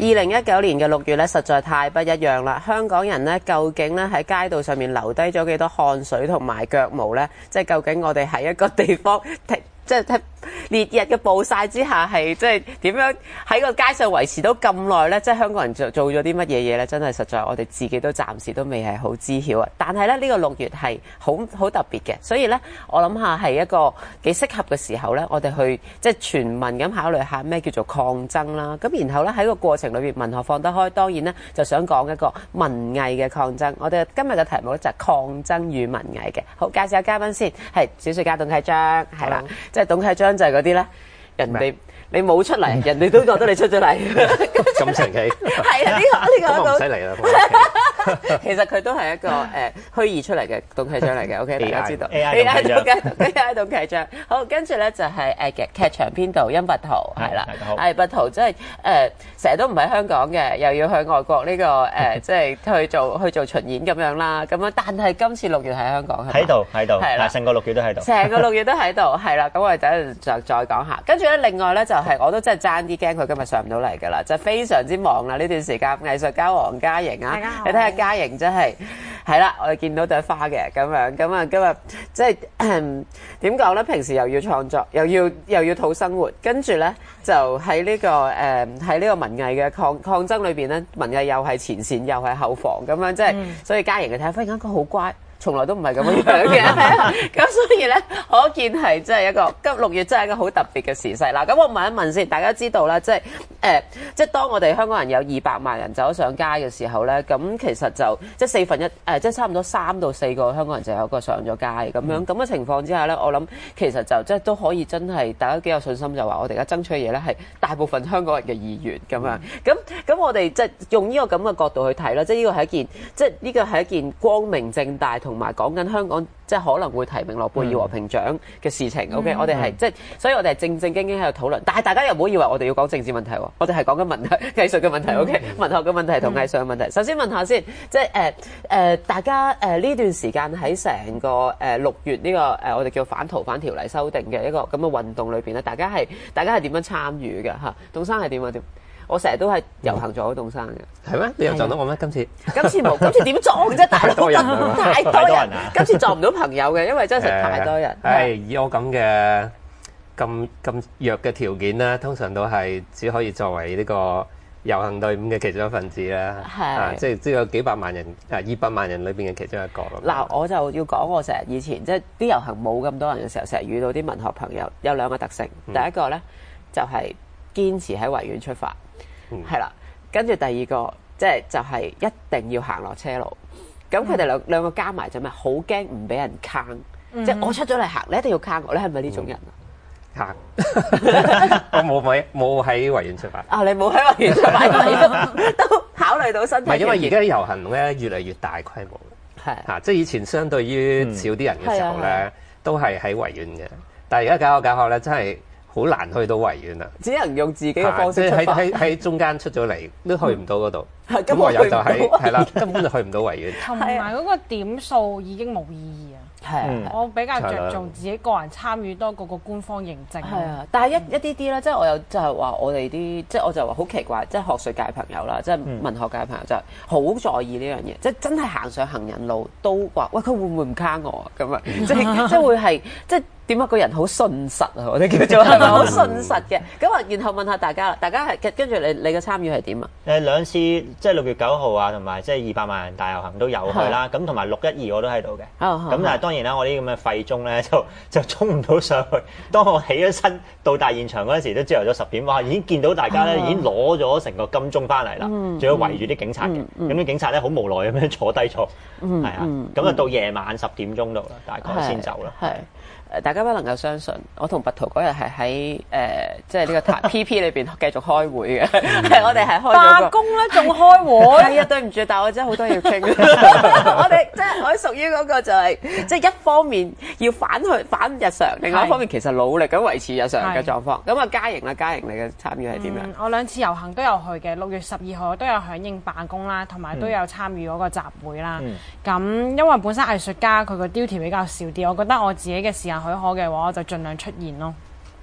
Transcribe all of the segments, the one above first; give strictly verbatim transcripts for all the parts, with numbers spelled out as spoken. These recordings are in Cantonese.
零一九年嘅六月咧，實在太不一樣啦！香港人咧，究竟咧喺街道上面留低咗幾多汗水同埋腳毛咧？即係究竟我哋喺一個地方即係烈日嘅暴曬之下，係即係點樣喺個街上維持到咁耐呢？即係香港人做做咗啲乜嘢嘢呢？真係實在我哋自己都暫時都未係好知曉啊！但係咧，呢、呢個六月係好好特別嘅，所以呢，我諗下係一個幾適合嘅時候呢，我哋去即係全民咁考慮下咩叫做抗爭啦。咁然後呢，喺個過程裏邊，文學放得開，當然呢，就想講一個文藝嘅抗爭。我哋今日嘅題目呢，就係抗爭與文藝嘅。好，介紹下嘉賓先，係小說家董啟章，係啦。即係董啟章就係嗰啲咧，人哋你冇出嚟，人哋都覺得你出咗嚟。 咁神奇。係啊，呢個呢個咁我唔使嚟啦。 其實佢都係一個誒虛擬出嚟嘅董啟章嚟嘅 ，OK， 大家知道。 A I 董啟章。好，跟住咧就係誒劇劇場編導殷拔圖，係啦。係拔圖，即係誒成日都唔喺香港嘅，又要去外國呢個誒，即係去做去做巡演咁樣啦。咁樣，但係今次六月喺香港係喺度喺度， 係啦， 成個六月都喺度。 成個六月都喺度，係啦。咁我哋等陣就再講下。跟住咧，另外咧就係我都真係爭啲驚佢今日上唔到嚟㗎啦，就非常之忙啦呢段時間。藝術家黃嘉瑩啊，你睇下嘉瑩真係係啦，我哋見到朵花嘅咁樣，咁啊今日即係點講咧？平時又要創作，又要又要討生活，跟住咧就喺呢、呢個誒喺呢個文藝嘅抗抗爭裏邊咧，文藝又係前線又係後防咁樣，即係、嗯、所以嘉瑩嘅睇下，忽然間佢好乖。從來都唔係咁樣樣嘅，咁所以咧，可見係真係一個今六月真係一個好特別嘅時勢啦。咁我問一問先，大家知道啦，即係誒、呃，即係當我哋香港人有二百萬人走上街嘅時候咧，咁其實就即係四分一誒、呃，即係差唔多三到四個香港人就有一個上咗街咁樣咁嘅情況之下咧，我諗其實就即係都可以真係大家幾有信心，就話我哋而家爭取嘅嘢咧係大部分香港人嘅意願咁樣。咁咁我哋即係用呢個咁嘅角度去睇啦，即係呢個係一件即係呢個係一件光明正大同埋講緊香港即係可能會提名諾貝爾和平獎嘅事情。嗯、OK，、嗯、我哋係即係，所以我哋係正正經經喺度討論。但係大家又唔好以為我哋要講政治問題喎，我哋係講緊文藝藝術嘅問題。OK，、嗯、文學嘅問題同藝術嘅問題。嗯、首先問下先，即係誒誒，大家誒呢、呃、段時間喺成個誒六、呃、月呢、這個誒、呃、我哋叫反逃犯條例修訂嘅一個咁嘅運動裏邊咧，大家係大家係點樣參與嘅嚇？董生係點啊？點？我成日都係遊行咗董生嘅， 係咩？你又撞到我咩？今次今次冇，今次點撞啫？大佬，太多人，太多人，今次撞唔到朋友嘅，因為真係太多人。 係以我咁嘅咁咁弱嘅條件咧，通常都係只可以作為呢個遊行隊伍嘅其中一份子啦。係啊，即係即係有幾百萬人啊，二百萬人裏邊嘅其中一個咁。 嗱，我就要講我成日以前即係啲遊行冇咁多人嘅時候，成日遇到啲文學朋友，有兩個特性。第一個咧就係堅持喺維園出發。係啦，跟住第二個即係就係、是、一定要行落車路，咁佢哋兩兩個加埋就咩？好驚唔俾人坑，嗯、即係我出咗嚟行，你一定要坑我，你係咪呢種人啊？ 坑，我冇喺冇喺維園出發。 啊，你冇喺維園出發，都考慮到身體。 唔係因為而家啲遊行咧越嚟越大規模，係嚇的，即係以前相對於少啲人嘅時候咧，嗯、都係喺維園嘅，但係而家搞下搞下咧，真係。好難去到維園啦，只能用自己嘅方式出發。即係喺喺喺中間出咗嚟，都去唔到嗰度。咁唯有就喺係啦，根本就去唔到維園。 同埋嗰個點數已經冇意義啊！係啊，我比較着重自己個人參與多過個官方認證。係啊， 但係一一啲啲咧，即係我有就係話我哋啲，即係我就話好奇怪，即係學術界朋友啦，即係文學界朋友就係好在意呢樣嘢，即係真係行上行人路都話喂，佢會唔會唔卡我啊？咁啊，即係即係會係即係。點解個人好信實啊？我哋叫做係咪好信實嘅？咁啊，然後問下大家啦，大家係跟住你你嘅參與係點啊？ 誒兩次即係六月九號啊，同埋即係二百萬人大遊行都有去啦。咁同埋六一二我都喺度嘅。咁但係當然啦，我啲咁嘅廢鐘咧就就衝唔到上去。當我起咗身到達現場嗰陣時，都朝頭早十點，哇！已經見到大家咧已經攞咗成個金鐘翻嚟啦，仲要圍住啲警察嘅。咁啲警察咧好無奈咁樣坐低咗，係啊。咁啊到夜晚十點鐘度啦，大概先走啦。係。 誒，大家不能夠相信，我同拔圖嗰日係喺誒，即係呢個台 P P 裏邊繼續開會嘅，係我哋係開咗罷工咧，仲開會。 係啊，對唔住，但係我真係好多嘢要傾。我哋即係我屬於嗰個就係，即係一方面要反去反日常，另外一方面其實努力咁維持日常嘅狀況。咁啊，嘉瑩啦，嘉瑩你嘅參與係點樣？ 我兩次遊行都有去嘅，六月十二號都有響應罷工啦，同埋都有參與嗰個集會啦。咁因為本身藝術家佢個 duty 比較少啲，我覺得我自己嘅時間許可嘅話，我就盡量出現咯。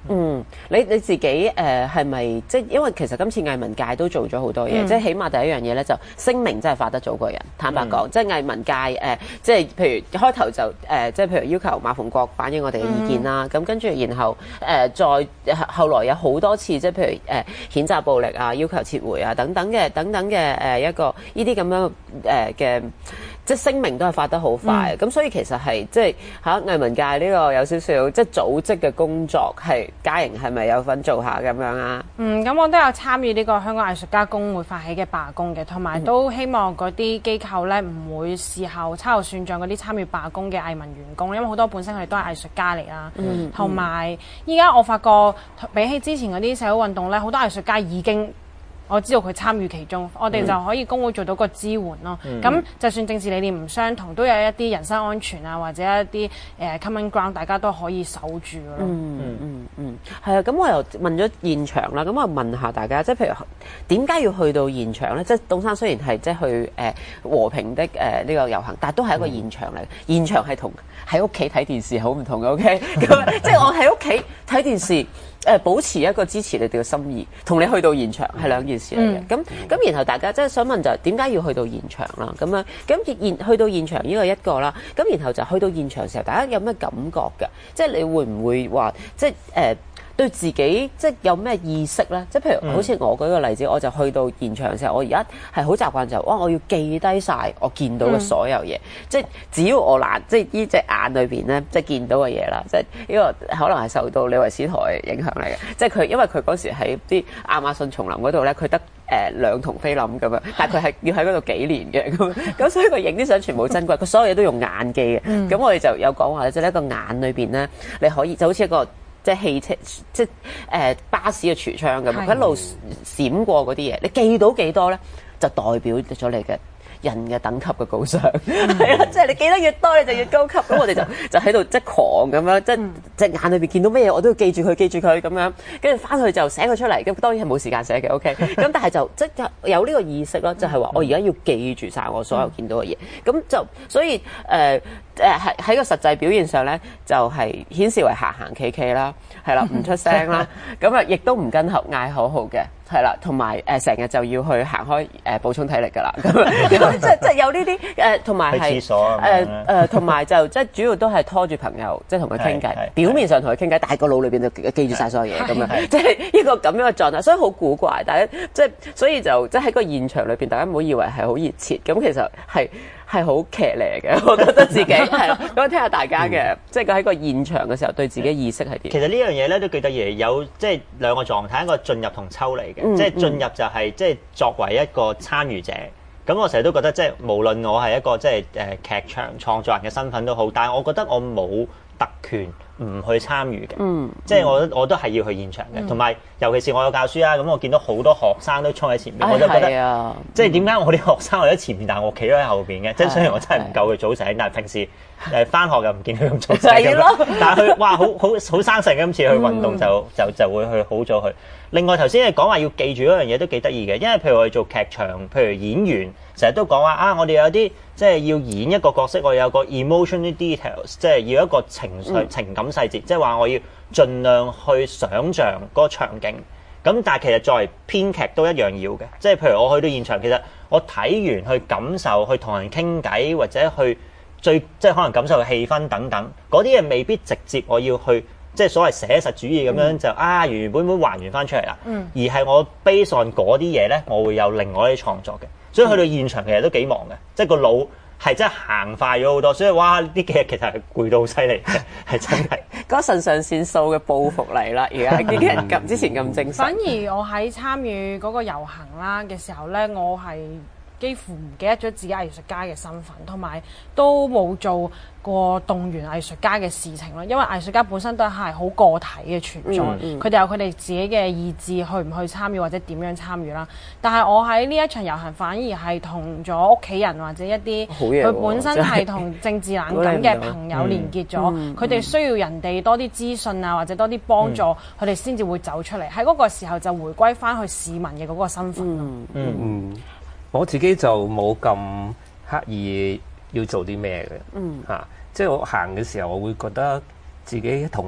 嗯，你你自己誒係咪即係因為其實今次藝文界都做咗好多嘢，嗯、即係起碼第一樣嘢咧就聲明真係發得早過人。坦白講，嗯、即係藝文界誒、呃，即係譬如開頭就誒、呃，即係譬如要求馬逢國反映我哋嘅意見啦。咁、嗯、跟住然後誒、呃、再後來有好多次，即係譬如誒、呃、譴責暴力啊、要求撤回啊等等嘅等等嘅誒、呃、一個呢啲咁樣誒嘅。呃即係聲明都係發得好快，咁、嗯、所以其實係即係嚇藝文界呢個有少少即係組織嘅工作，係嘉瑩係咪有份做下咁樣啊？ 嗯，咁我都有參與呢個香港藝術家公會發起嘅罷工嘅，同埋都希望嗰啲機構咧唔會事後秋後算賬嗰啲參與罷工嘅藝文員工，因為好多本身佢哋都係藝術家嚟啦。嗯，同埋依家我發覺比起之前嗰啲社會運動咧，好多藝術家已經。我知道佢參與其中，我哋就可以工會做到個支援咯。咁、嗯、就算政治理念唔相同，都有一啲人身安全啊，或者一啲誒、呃、common ground，大家都可以守住咯。 嗯嗯嗯嗯，係啊。咁我又問咗現場啦，咁我問下大家，即係譬如點解要去到現場咧？即係東山雖然係即係去誒、呃、和平的誒呢、呃這個遊行，但係都係一個現場嚟。嗯、現場係同喺屋企睇電視好唔同嘅。OK，咁即係我喺屋企睇電視。誒保持一個支持你哋嘅心意，同你去到現場係兩件事嚟嘅。咁咁、嗯、然後大家即係想問就係點解要去到現場啦？咁樣咁現去到現場呢個一個啦。咁然後就去到現場嘅時候，大家有咩感覺㗎？即係你會唔會話即係誒？呃對自己即係有咩意識咧？即係譬如好似我舉個例子，我就去到現場嘅時候，我而家係好習慣就哇，我要記低晒我見到嘅所有嘢。嗯、即係只要我懶，即係呢隻眼裏邊咧，即係見到嘅嘢啦。即係呢個可能係受到李維斯台影響嚟嘅。即係佢因為佢嗰時喺啲亞馬遜叢林嗰度咧，佢得誒兩筒菲林咁樣，但係佢係要喺嗰度幾年嘅咁。咁所以佢影啲相全部珍貴，佢所有嘢都用眼記嘅。咁、嗯、我哋就有講話咧，即係一個眼裏邊咧，你可以就好似一個。即係汽車，即係誒、呃、巴士嘅櫥窗咁，佢的一路閃過嗰啲嘢，你記到幾多咧，就代表咗你嘅人嘅等級嘅高尚，係啊、嗯，即係你記得越多，你就越高級。咁我哋就就喺度即係狂咁樣，即係隻眼裏邊見到咩嘢，我都要記住佢，記住佢咁樣，跟住翻去就寫佢出嚟。咁當然係冇時間寫嘅，OK。咁但係就即係有呢個意識咯，就係、是、話我而家要記住晒我所有見到嘅嘢。咁就所以誒。呃誒喺喺個實際表現上咧，就係、是、顯示為行行企企啦，係啦，唔出聲啦，咁啊亦都唔跟口嗌口號嘅，係啦，同埋誒成日就要去行開誒、呃、補充體力㗎啦，咁即係即係有呢啲誒，同埋係誒誒，同埋就即係主要都係拖住朋友，即係同佢傾偈，表面上同佢傾偈，但係個腦裏邊就記住晒所有嘢咁樣，即係呢個咁樣嘅狀態，所以好古怪，大家即係所以就即係喺個現場裏邊，大家唔好以為係好熱切，咁其實係。係好騎呢嘅，我覺得自己係咯。咁聽下大家嘅，嗯、即係佢喺個現場嘅時候對自己意識係點？ 其實呢樣嘢咧都幾得意，有即係兩個狀態，一個進入同抽離嘅。嗯、即係進入就係、是、即係作為一個參與者。咁我成日都覺得即係無論我係一個即係誒劇場創作人嘅身份都好，但係我覺得我冇特權唔去參與嘅，嗯、即係我我都係要去現場嘅，同埋、嗯、尤其是我有教書啊，咁我見到好多學生都衝喺前面，哎、我就覺得，啊、即係點解我啲學生喺前面，但係我企咗喺後邊嘅？即係雖然我真係唔夠佢早醒，但係平時誒返學又唔見佢咁早醒咁，但係佢哇好好好生性嘅，今次去運動就就就會去好早去。另外頭先你講話要記住嗰樣嘢都幾得意嘅，因為譬如我哋做劇場，譬如演員成日都講話啊，我哋有啲即係要演一個角色，我有個 emotional details， 即係要一個情緒情感細節，即係話我要盡量去想像嗰個場景。咁但係其實作為編劇都一樣要嘅，即係譬如我去到現場，其實我睇完去感受，去同人傾偈，或者去最即係可能感受嘅氣氛等等，嗰啲嘢未必直接我要去。即係所謂寫實主義咁樣就啊原原本本還原翻出嚟啦，嗯、而係我 base on 嗰啲嘢咧，我會有另外一啲創作嘅。所以去到現場其實都幾忙嘅，即係個腦係真係行快咗好多。所以哇，呢幾日其實係攰到好犀利嘅，係真係。 嗰腎上腺素嘅報復嚟啦，而家呢幾日咁之前咁精神。 反而我喺參與嗰個遊行啦嘅時候咧，我係幾乎唔記得咗自己藝術家嘅身份，同埋都冇做過動員藝術家嘅事情咯。因為藝術家本身都係好個體嘅存在，佢哋、嗯嗯、有佢哋自己嘅意志，去唔去參與或者點樣參與啦。但係我喺呢一場遊行，反而係同咗屋企人或者一啲佢本身係同政治冷感嘅朋友連結咗。佢哋、嗯嗯、需要人哋多啲資訊啊，或者多啲幫助，佢哋先至會走出嚟。喺嗰個時候就回歸翻去市民嘅嗰個身份咯。嗯嗯。 嗯我自己就冇咁刻意要做啲咩嘅，嚇、嗯啊，即係我行嘅時候，我會覺得自己同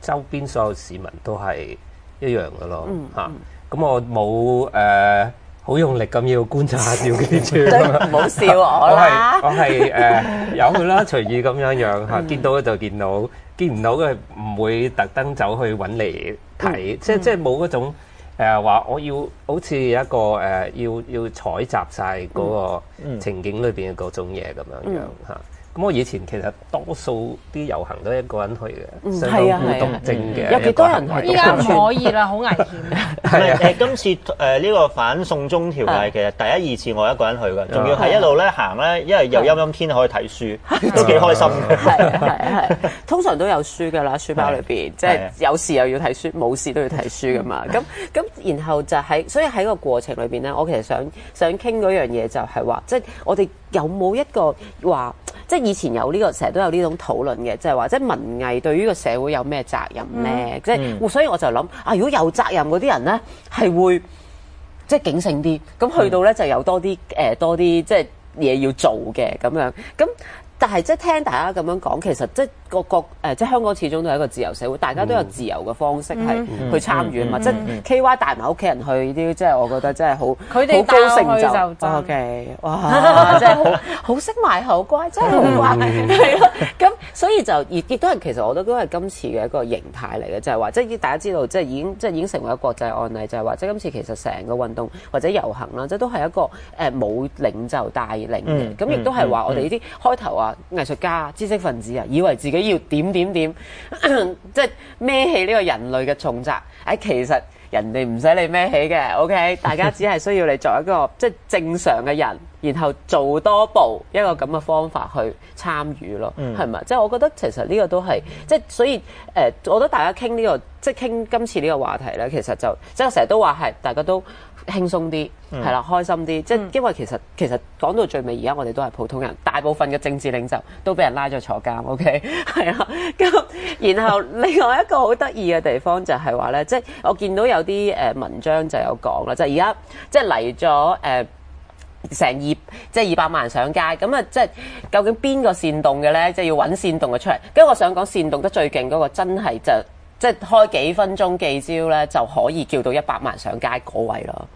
周邊所有市民都係一樣嘅咯嚇。咁、嗯嗯、我冇誒好用力咁要觀察下要記住， 唔好笑我啦。 我係我係誒由佢啦，隨意咁樣樣嚇，見到嘅就見到，見唔到嘅唔會特登走去揾嚟睇，即即係冇嗰種。誒話、呃、我要好似一個誒、呃、要要採集晒嗰個情景裏邊嘅嗰種嘢咁樣樣嚇。咁我以前其實多數啲遊行都一個人去嘅，相當孤獨靜嘅。 有幾多人去？ 依家唔可以啦，好危險。 係誒，今次誒呢個反送中條例其實第一二次我一個人去嘅，仲要係一路咧行咧，因為有陰陰天可以睇書，都幾開心嘅。 係係係，通常都有書㗎啦，書包裏邊，即係有時又要睇書，冇事都要睇書㗎嘛。咁咁然後就喺，所以喺個過程裏邊咧，我其實想想傾嗰樣嘢就係話，即係我哋有冇一個話。即係以前有呢、這個成日都有呢種討論嘅，就係話即係文藝對於個社會有咩責任咧？即係、嗯、所以我就諗啊，如果有責任嗰啲人咧，係會即係警醒啲，咁去到咧就有多啲誒、呃、多啲即係嘢要做嘅咁樣咁。但係即係聽大家咁樣講，其實即係個個誒，即係香港始終都係一個自由社會，大家都有自由嘅方式係去參與啊嘛。即係 K Y 帶埋屋企人去呢啲，即係我覺得真係好佢哋高成就。 O K， 哇，真係好好識埋口乖，真係好乖，係咯。咁所以就亦亦都係其實我覺得都係今次嘅一個形態嚟嘅，就係話即係大家知道，即係已經即係已經成為一個國際案例，就係話即係今次其實成個運動或者遊行啦，即係都係一個誒冇領袖帶領嘅。咁亦都係話我哋呢啲開頭啊。藝術家、知識分子啊，以為自己要點點點，即係孭起呢個人類嘅重責。誒，其實人哋唔使你孭起嘅 ，OK？ 大家只係需要你作一個即係正常嘅人，然後做多步一個咁嘅方法去參與咯，係咪、嗯？即係我覺得其實呢個都係即係所以誒、呃，我覺得大家傾呢、呢個即係傾今次呢個話題咧，其實就即係我成日都話係大家都輕鬆啲，係啦、嗯，開心啲。即係因為其實其實講到最尾，而家我哋都係普通人，大部分嘅政治領袖都俾人拉咗坐監 ，OK？ 係啊，咁然後另外一個好得意嘅地方就係話咧，即係我見到有啲誒文章就有講啦，就係而家即係嚟咗誒。成二即係二百萬人上街，咁啊即係究竟邊個煽動嘅咧？即係要揾煽動嘅出嚟。跟住我想講煽動得最勁嗰個，真係就即係開幾分鐘記招咧，就可以叫到一百萬人上街嗰位咯。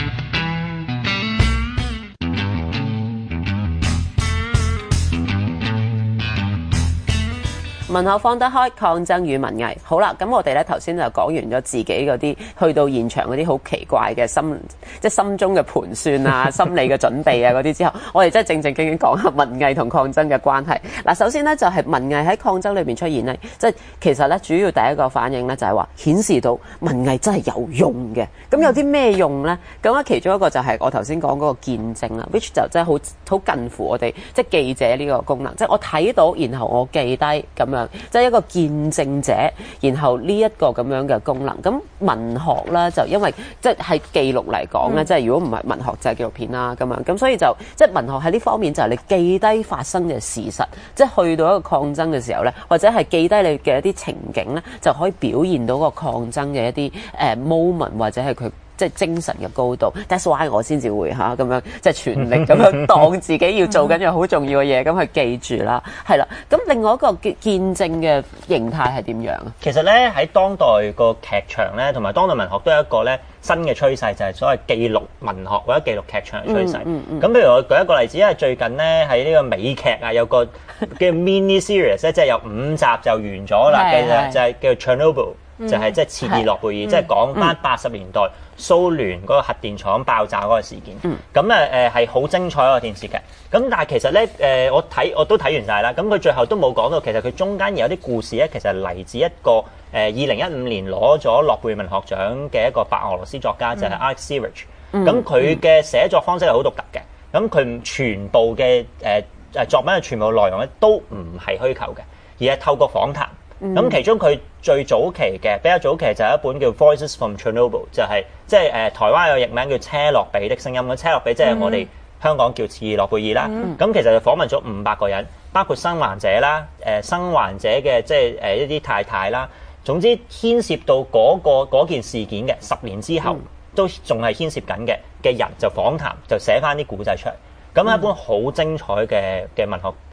文學放得開，抗爭與文藝。好啦，咁我哋咧頭先就講完咗自己嗰啲去到現場嗰啲好奇怪嘅心，即係心中嘅盤算啊、心理嘅準備啊嗰啲之後，我哋真係正正經經講下文藝同抗爭嘅關係。嗱，首先咧就係文藝喺抗爭裏邊出現咧，即係其實咧主要第一個反應咧就係話顯示到文藝真係有用嘅。咁有啲咩用咧？咁啊其中一個就係我頭先講嗰個見證啦 ，which 就真係好好近乎我哋即係記者呢個功能，即係我睇到，然後我記低咁樣。即係一個見證者，然後呢一個咁樣嘅功能。咁文學啦，就因為即係記錄嚟講咧，嗯、即係如果唔係文學就係紀錄片啦咁樣。咁所以就即係文學喺呢方面就係你記低發生嘅事實，即係去到一個抗爭嘅時候咧，或者係記低你嘅一啲情景咧，就可以表現到個抗爭嘅一啲誒 moment 或者係佢。即係精神嘅高度 ，that's why 我先至會嚇咁樣，即係全力咁樣當自己要做緊樣好重要嘅嘢，咁去記住啦，係啦。咁另外一個見證嘅形態係點樣啊？ 其實咧喺當代個劇場咧，同埋當代文學都有一個咧新嘅趨勢，就係所謂記錄文學或者記錄劇場嘅趨勢。咁、嗯嗯嗯、譬如我舉一個例子，因為最近咧喺呢個美劇啊有個叫 mini series 咧，即係有五集就完咗啦嘅，就係叫 Chernobyl。就係即係切爾諾貝爾，即係講翻八十年代蘇聯嗰個核電廠爆炸嗰個事件。咁誒誒係好精彩嗰個電視劇。咁但係其實咧誒、呃、我睇我都睇完晒啦。咁佢最後都冇講到，其實佢中間有啲故事咧，其實嚟自一個誒二零一五年攞咗諾貝爾文學獎嘅一個白俄羅斯作家，就係、是、Alex Sirich。咁佢嘅寫作方式係好獨特嘅。咁佢全部嘅誒誒作品嘅全部內容咧都唔係虛構嘅，而係透過訪談。咁、嗯、其中佢最早期嘅比較早期就係一本叫 Voices from Chernobyl， 就係即係誒台灣有譯名叫車諾比的聲音。咁車諾比即係我哋香港叫切爾諾貝爾啦。咁、嗯、其實就訪問咗五百個人，包括生還者啦、誒生還者嘅即係誒一啲太太啦。總之牽涉到嗰、嗰個嗰件事件嘅十年之後、嗯、都仲係牽涉緊嘅嘅人就訪談，就寫翻啲古仔出嚟。咁係一本好精彩嘅嘅文學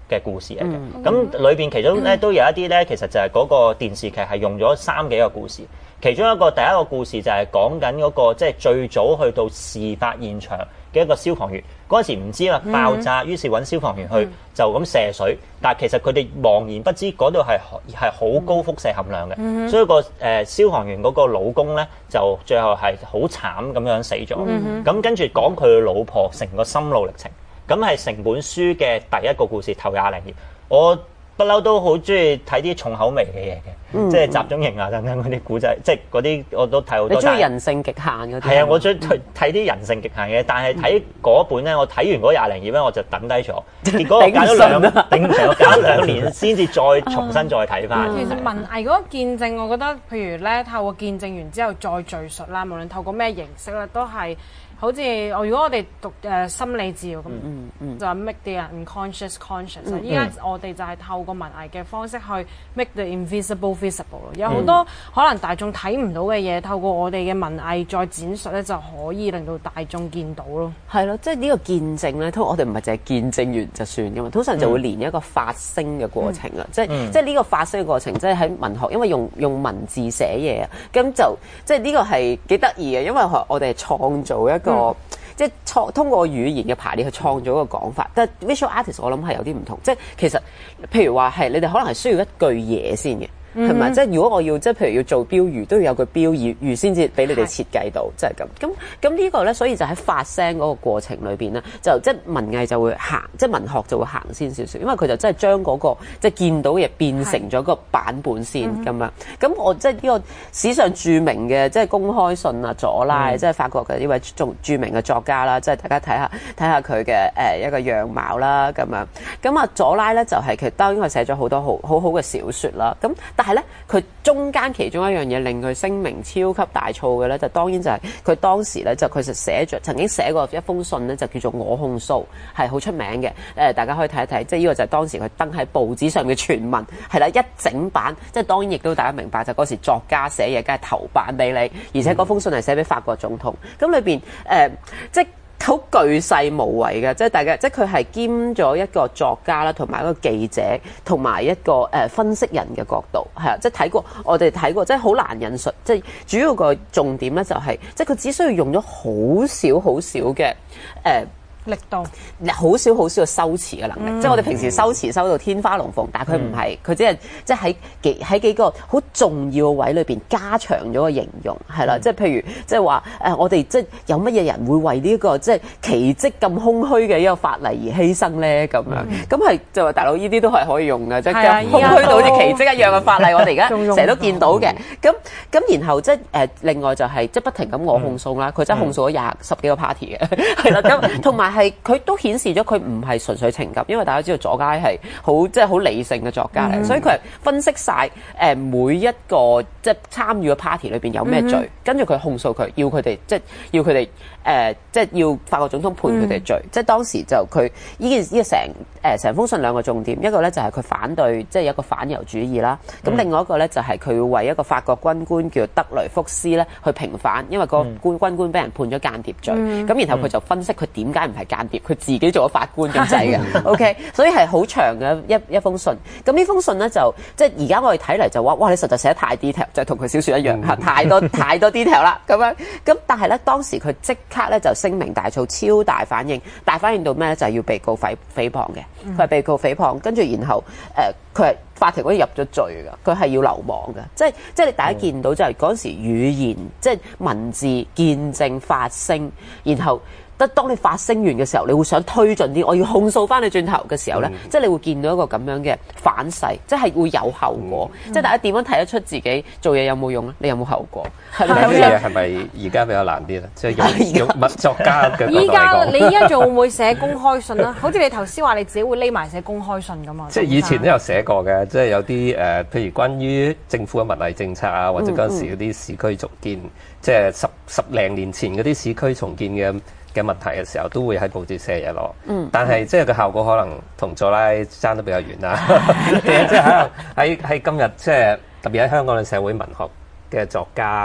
嘅故事嚟嘅。咁裏邊其中咧都有一啲咧，其實就係嗰個電視劇係用咗三幾個故事。其中一個第一個故事就係講緊嗰個即係最早去到事發現場嘅一個消防員。嗰陣時唔知啦，爆炸，於是揾消防員去就咁射水，但係其實佢哋茫然不知嗰度係係好高輻射含量嘅，嗯、所以個誒、呃、消防員嗰個老公咧就最後係好慘咁樣死咗。咁、嗯、跟住講佢老婆成個心路歷程，咁係成本書嘅第一個故事，頭廿零頁。我不嬲都好中意睇啲重口味嘅嘢嘅，嗯、即係集中營啊等等嗰啲古仔，即係嗰啲我都睇好多。 你中意人性極限嗰啲？ 係啊，我中意睇啲人性極限嘅，但係睇嗰本咧，我睇完嗰廿零頁咧，我就等低咗。結果我搞咗兩頂唔順，我搞咗兩年先至再重新再睇翻。 其實文藝嗰個見證，我覺得譬如咧透過見證完之後再敘述啦，無論透過咩形式咧，都係。好似我如果我哋讀誒、呃、心理治療咁，嗯嗯、就係 make the unconscious conscious。依家、嗯、我哋就係透過文藝嘅方式去 make the invisible visible 咯。有好多、嗯、可能大眾睇唔到嘅嘢，透過我哋嘅文藝再展述咧，就可以令到大眾見到咯。 係咯，即係呢個見證咧，通常我哋唔係淨係見證完就算㗎嘛，通常就會連一個發聲嘅過程啦。嗯、即係、嗯、即係呢個發聲嘅過程，即係喺文學，因為用用文字寫嘢啊，咁就即係呢個係幾得意嘅，因為我哋係創造一個。個、嗯、即係創通過語言嘅排列去創造一個講法，但係 visual artist 我諗係有啲唔同，即係其實譬如話係你哋可能係需要一句嘢先嘅。係咪？即係如果我要即係譬如要做標語，都要有個標語預先至俾你哋設計到，即係咁。咁咁呢個咧，所以就喺發聲嗰個過程裏邊咧，就即係文藝就會行，即係文學就會行先少少，因為佢就真係將嗰個即係見到嘢變成咗個版本先咁樣。咁我即係呢個史上著名嘅即係公開信啊，左拉，即係法國嘅呢位著著名嘅作家啦，即係大家睇下睇下佢嘅誒一個樣貌啦咁樣。咁啊，左拉咧就係其實當然佢寫咗好多好好好嘅小説啦。咁但係咧，佢中間其中一樣嘢令佢聲名超級大噪嘅咧，就當然就係佢當時咧就佢就寫咗曾經寫過一封信咧，就叫做《我控訴》，係好出名嘅。誒，大家可以睇一睇，即係呢個就係當時佢登喺報紙上嘅全文，係啦，一整版。即係當然亦都大家明白，就嗰時作家寫嘢梗係頭版俾你，而且嗰封信係寫俾法國總統。咁裏邊誒，即係。好巨細無遺嘅，即係大家，即係佢係兼咗一個作家啦，同埋一個記者，同埋一個誒、呃、分析人嘅角度，係啊，即係睇過我哋睇過，即係好難引述，即係主要個重點咧就係、是，即係佢只需要用咗好少好少嘅誒。呃力度好少好少嘅修辭嘅能力，嗯、即係我哋平時修辭收到天花龍鳳，但係佢唔係，佢只係即係喺幾喺幾個好重要嘅位裏邊加長咗個形容，係啦，嗯、即係譬如即係話誒，我哋即係有乜嘢人會為呢、這個即係奇蹟咁空虛嘅一個法例而犧牲咧？咁樣咁係就話大佬呢啲都係可以用嘅，即係空虛到好似奇蹟一樣嘅法例，我哋而家成日都見到嘅。咁咁、嗯、然後即係誒，另外就係、是、即係不停咁我控訴啦，佢、嗯、真係控訴咗廿十幾個 party 嘅，係啦，咁同埋。係佢都顯示咗佢唔係純粹情感，因為大家知道左家係好即係好理性嘅作家嚟，嗯、所以佢係分析晒誒每一個即係參與嘅 party 裏邊有咩罪，跟住佢控訴佢，要佢哋即係要佢哋誒即係要法國總統判佢哋罪。嗯、即係當時就佢呢件呢個成誒成封信兩個重點，一個咧就係佢反對即係一個反猶主義啦。咁、嗯、另外一個咧就係佢要為一個法國軍官叫德雷福斯咧去平反，因為個官軍官俾人判咗間諜罪。咁、嗯、然後佢就分析佢點解唔係間諜，佢自己做咗法官咁滯嘅。OK， 所以係好長嘅一一封信。咁呢封信咧就即係而家我哋睇嚟就話哇，你實在寫得太 detail，就係同佢小説一樣嚇、嗯，太多太多 detail 啦咁樣。咁但係咧當時佢即刻咧就聲名大噪，超大反應，大反應到咩咧？就係、是、要被告誹誹謗嘅。佢係被告誹謗，跟住然後誒，佢、呃、係法庭嗰度入咗罪㗎，佢係要流亡㗎，即係即係你大家見到就係嗰陣時語言，即係文字見證發聲，然後。得當你發聲完嘅時候，你會想推進啲，我要控訴翻你轉頭嘅時候咧，嗯、即係你會見到一個咁樣嘅反噬，即係會有後果。嗯、即係大家點樣睇得出自己做嘢有冇用咧？你有冇後果？係咪？呢啲嘢係咪而家比較難啲咧？即係用用物作家嘅角度嚟講。 依家你依家仲會唔會寫公開信啦？好似你頭先話你自己會匿埋寫公開信㗎嘛？ 即係以前都有寫過嘅，即係有啲誒、呃，譬如關於政府嘅文藝政策啊，或者嗰陣時嗰啲市區重建，嗯嗯、即係十十零年前嗰啲市區重建嘅。嘅問題嘅時候都會喺報紙寫嘢咯，嗯、但係即係個效果可能同左拉爭得比較遠啦。即係喺喺喺今日即係特別喺香港嘅社會文學嘅作家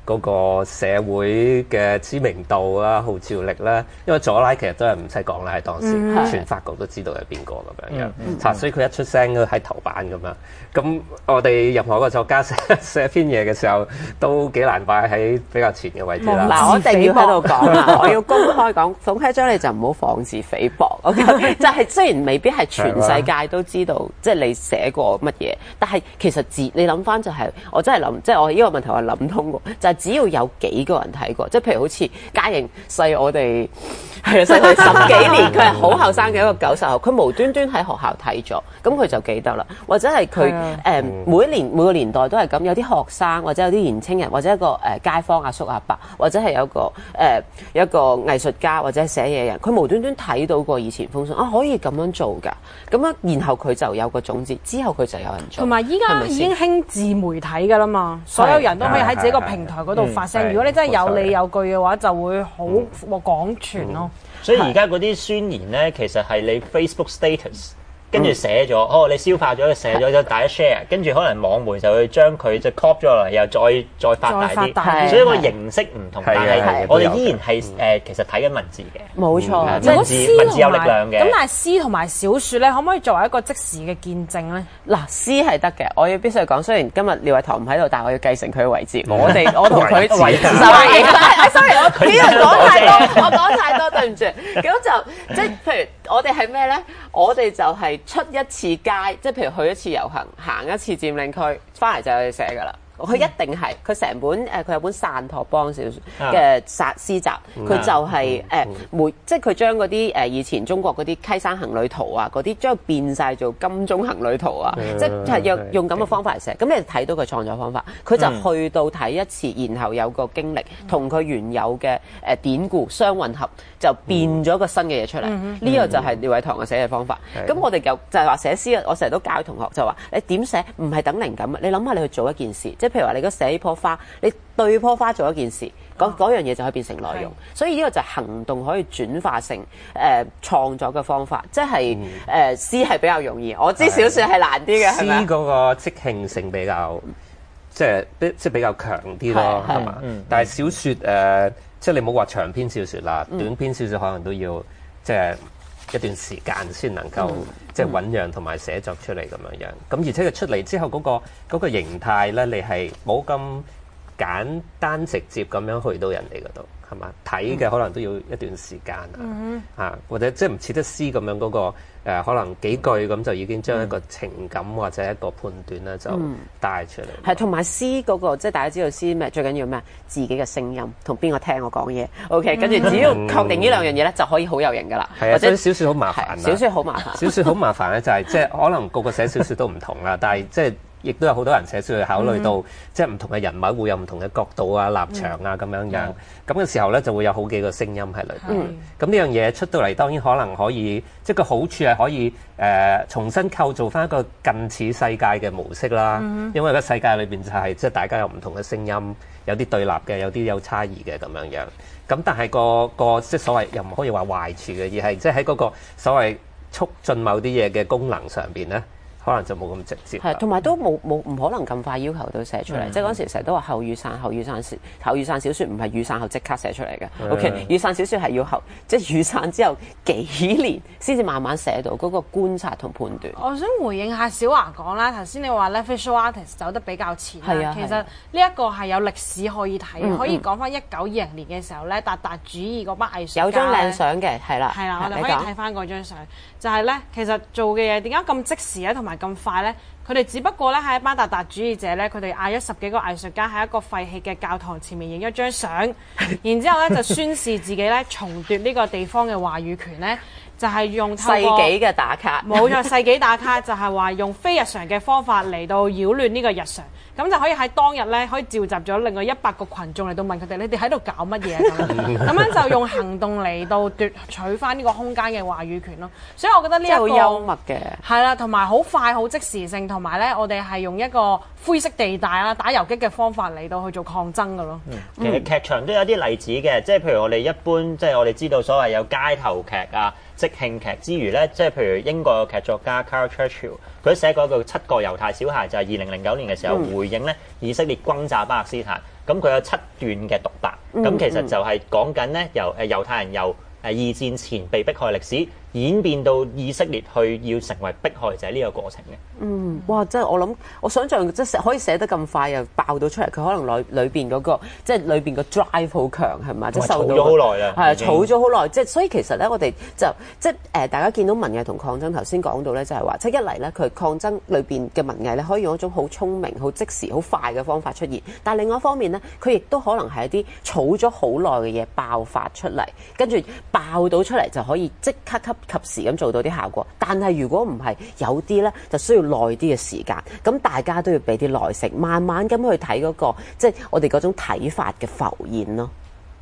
嗰個社會嘅知名度啊、號召力啦，因為左拉其實都係唔使講啦，喺當時、嗯、全法國都知道係邊個咁樣樣，嗯嗯、所以佢一出聲都喺頭版咁樣。咁我哋任何一個作家寫寫篇嘢嘅時候，都幾難擺喺比較前嘅位置啦。 嗱，我一定要喺度講啦，我要公開講，馮啟章你就唔好妄自菲薄。OK，就係雖然未必係全世界都知道，即係你寫過乜嘢，但係其實自你諗翻就係、是，我真係諗，即係我呢個問題我諗通過，就係、是、只要有幾個人睇過，即係譬如好似嘉瑩細我哋係啊細我哋十幾年，佢係好後生嘅一個九十後，佢無端端喺學校睇咗，咁佢就記得啦。或者係佢誒每一年每個年代都係咁，有啲學生或者有啲年青人，或者一個誒、呃、街坊阿叔阿伯，或者係有個誒、呃、一個藝術家或者寫嘢人，佢無端端睇到過以前封信啊，可以咁樣做㗎，咁樣然後佢就有個種子，之後佢就有人做。同埋依家已經興自媒體㗎啦嘛，所有人都可以喺自己個平台嗰度發聲。如果你真係有理有據嘅話，就會好廣傳咯。 所以而家嗰啲宣言咧，其實係你 Facebook status。跟住寫咗，哦，你消化咗，寫咗就大家 share， 跟住可能網媒就會將佢就 copy 咗落嚟，又再再發大啲，所以個形式唔同，但係我哋依然係誒其實睇緊文字嘅， 冇錯， 文字文字有力量嘅。 咁但係詩同埋小説咧，可唔可以作為一個即時嘅見證咧？ 嗱，詩係得嘅，我要必須講，雖然今日廖偉棠唔喺度，但係我要繼承佢嘅位置。我哋我同佢維持收尾。sorry， 我幾人講太多，我講太多，對唔住。咁就即係譬如我哋係咩咧？我哋就係出一次街，即係譬如去一次遊行，行一次佔領區，翻嚟就去寫㗎啦。佢一定係佢成本誒，佢、呃、有本散托邦小説嘅殺詩集，佢就係、是、誒、呃、每即係佢將嗰啲誒以前中國嗰啲溪山行旅圖啊，嗰啲將變晒做金鐘行旅圖啊，即係用用咁嘅方法嚟寫。咁你就睇到佢創作方法，佢就去到睇一次，然後有個經歷同佢原有嘅誒典故相混合，就變咗個新嘅嘢出嚟。呢、嗯、個就係廖偉棠嘅寫嘅方法。咁、嗯、我哋就就係話寫詩，我成日都教同學就話：你點寫唔係等靈感啊？你諗下，你去做一件事，即係譬如話你而家寫呢棵花，你對棵花做一件事，嗰、哦、樣嘢就可以變成內容。所以呢個就係行動可以轉化成誒、呃、創作嘅方法，即係誒、嗯呃、詩係比較容易。我知小説係難啲嘅，係咪？詩嗰個即興性比較即係即係比較強啲咯，係嘛？但係小説誒、呃，即係你冇話長篇小説啦，嗯、短篇小説可能都要即係一段時間先能夠、嗯、即係醖釀同埋寫作出嚟咁樣樣。咁而且佢出嚟之後嗰、嗰個嗰個形態咧，你係冇咁簡單直接咁樣去到人哋嗰度，係嘛？睇嘅可能都要一段時間啊，嗯、啊或者即係唔似得詩咁樣嗰、嗰個、呃、可能幾句咁就已經將一個情感或者一個判斷咧就帶出嚟。 係同埋詩嗰個，即係大家知道詩咩？最緊要咩？自己嘅聲音同邊個聽我講嘢。OK，跟住只要確定呢兩樣嘢咧，就可以好有型噶啦。 係啊，或者小説好麻煩。 小説好麻煩。 小説好麻煩咧，就係即係可能個個寫小説都唔同啦，但係即係。亦都有好多人寫書去考慮到，嗯、即係唔同嘅人物會有唔同嘅角度啊、立場啊咁、嗯、樣樣。咁嘅、嗯、時候咧，就會有好幾個聲音喺裏邊。咁呢、嗯、樣嘢出到嚟，當然可能可以，即係個好處係可以誒、呃、重新構造翻一個近似世界嘅模式啦。嗯、因為個世界裏邊就係、是、即係大家有唔同嘅聲音，有啲對立嘅，有啲有差異嘅咁樣樣。咁但係、個個即係所謂又唔可以話壞處嘅，而係即係喺嗰個所謂促進某啲嘢嘅功能上邊咧。可能就冇咁直接， 係同埋都冇冇唔可能咁快要求到寫出嚟。嗯、即係嗰陣時成日都話後雨傘，後雨傘小後雨傘小説唔係雨傘後即刻寫出嚟嘅。嗯、OK， 雨傘小説係要後即係雨傘之後幾年先至慢慢寫到嗰、嗰個觀察同判斷。 我想回應下小華講啦，頭先你話咧 visual artist 走得比較前啦， 係啊、 其實呢一個係有歷史可以睇，嗯、可以講翻一九二零年嘅時候咧，達達主義嗰班藝術家有張靚相嘅，係啦， 係啦，我哋可以睇翻嗰張相，就係咧其實做嘅嘢點解咁即時咧，同埋咁快咧？佢哋只不過咧係一班達達主義者咧，佢哋嗌咗十幾個藝術家喺一個廢棄嘅教堂前面影一張相，然之後咧就宣示自己咧重奪呢個地方嘅話語權咧，就係、是、用透過世紀嘅打卡， 冇錯，世紀打卡就係話用非日常嘅方法嚟到擾亂呢個日常，咁就可以喺當日咧可以召集咗另外一百個群眾嚟到問佢哋：你哋喺度搞乜嘢咁樣？咁樣就用行動嚟到奪取翻呢個空間嘅話語權咯。所以我覺得呢、這、一個好幽默嘅， 係啦，同埋好快好即時性。同埋咧，我哋係用一個灰色地帶啦，打游擊嘅方法嚟到去做抗爭嘅咯。 嗯，其實劇場都有啲例子嘅，即係譬如我哋一般，即係我哋知道所謂有街頭劇啊、即興劇之餘咧，即係譬如英國嘅劇作家 Carl Churchill， 佢寫過一個七個猶太小孩，就係二零零九年嘅時候回應咧以色列轟炸巴勒斯坦。 咁佢有七段嘅獨白，咁、嗯、其實就係講緊咧由誒猶太人由誒二戰前被迫害歷史演變到以色列去要成為迫害者呢個過程嘅。 嗯，哇！即係我諗，我想象即係可以寫得咁快又爆到出嚟，佢可能裏裏邊嗰個即係裏邊個 drive 好強係嘛？即係受到儲咗好耐啦， 係啊，儲咗好耐。即係所以其實咧，我哋就即係誒、呃，大家見到文藝同抗爭頭先講到咧，就係話，即係一嚟咧，佢抗爭裏邊嘅文藝咧，可以用一種好聰明、好即時、好快嘅方法出現。但係另外一方面咧，佢亦都可能係一啲儲咗好耐嘅嘢爆發出嚟，跟住爆到出嚟就可以即刻及及時咁做到啲效果。但係如果唔係，有啲咧就需要耐啲嘅時間。咁大家都要俾啲耐性，慢慢咁去睇嗰個，即係我哋嗰種睇法嘅浮現咯。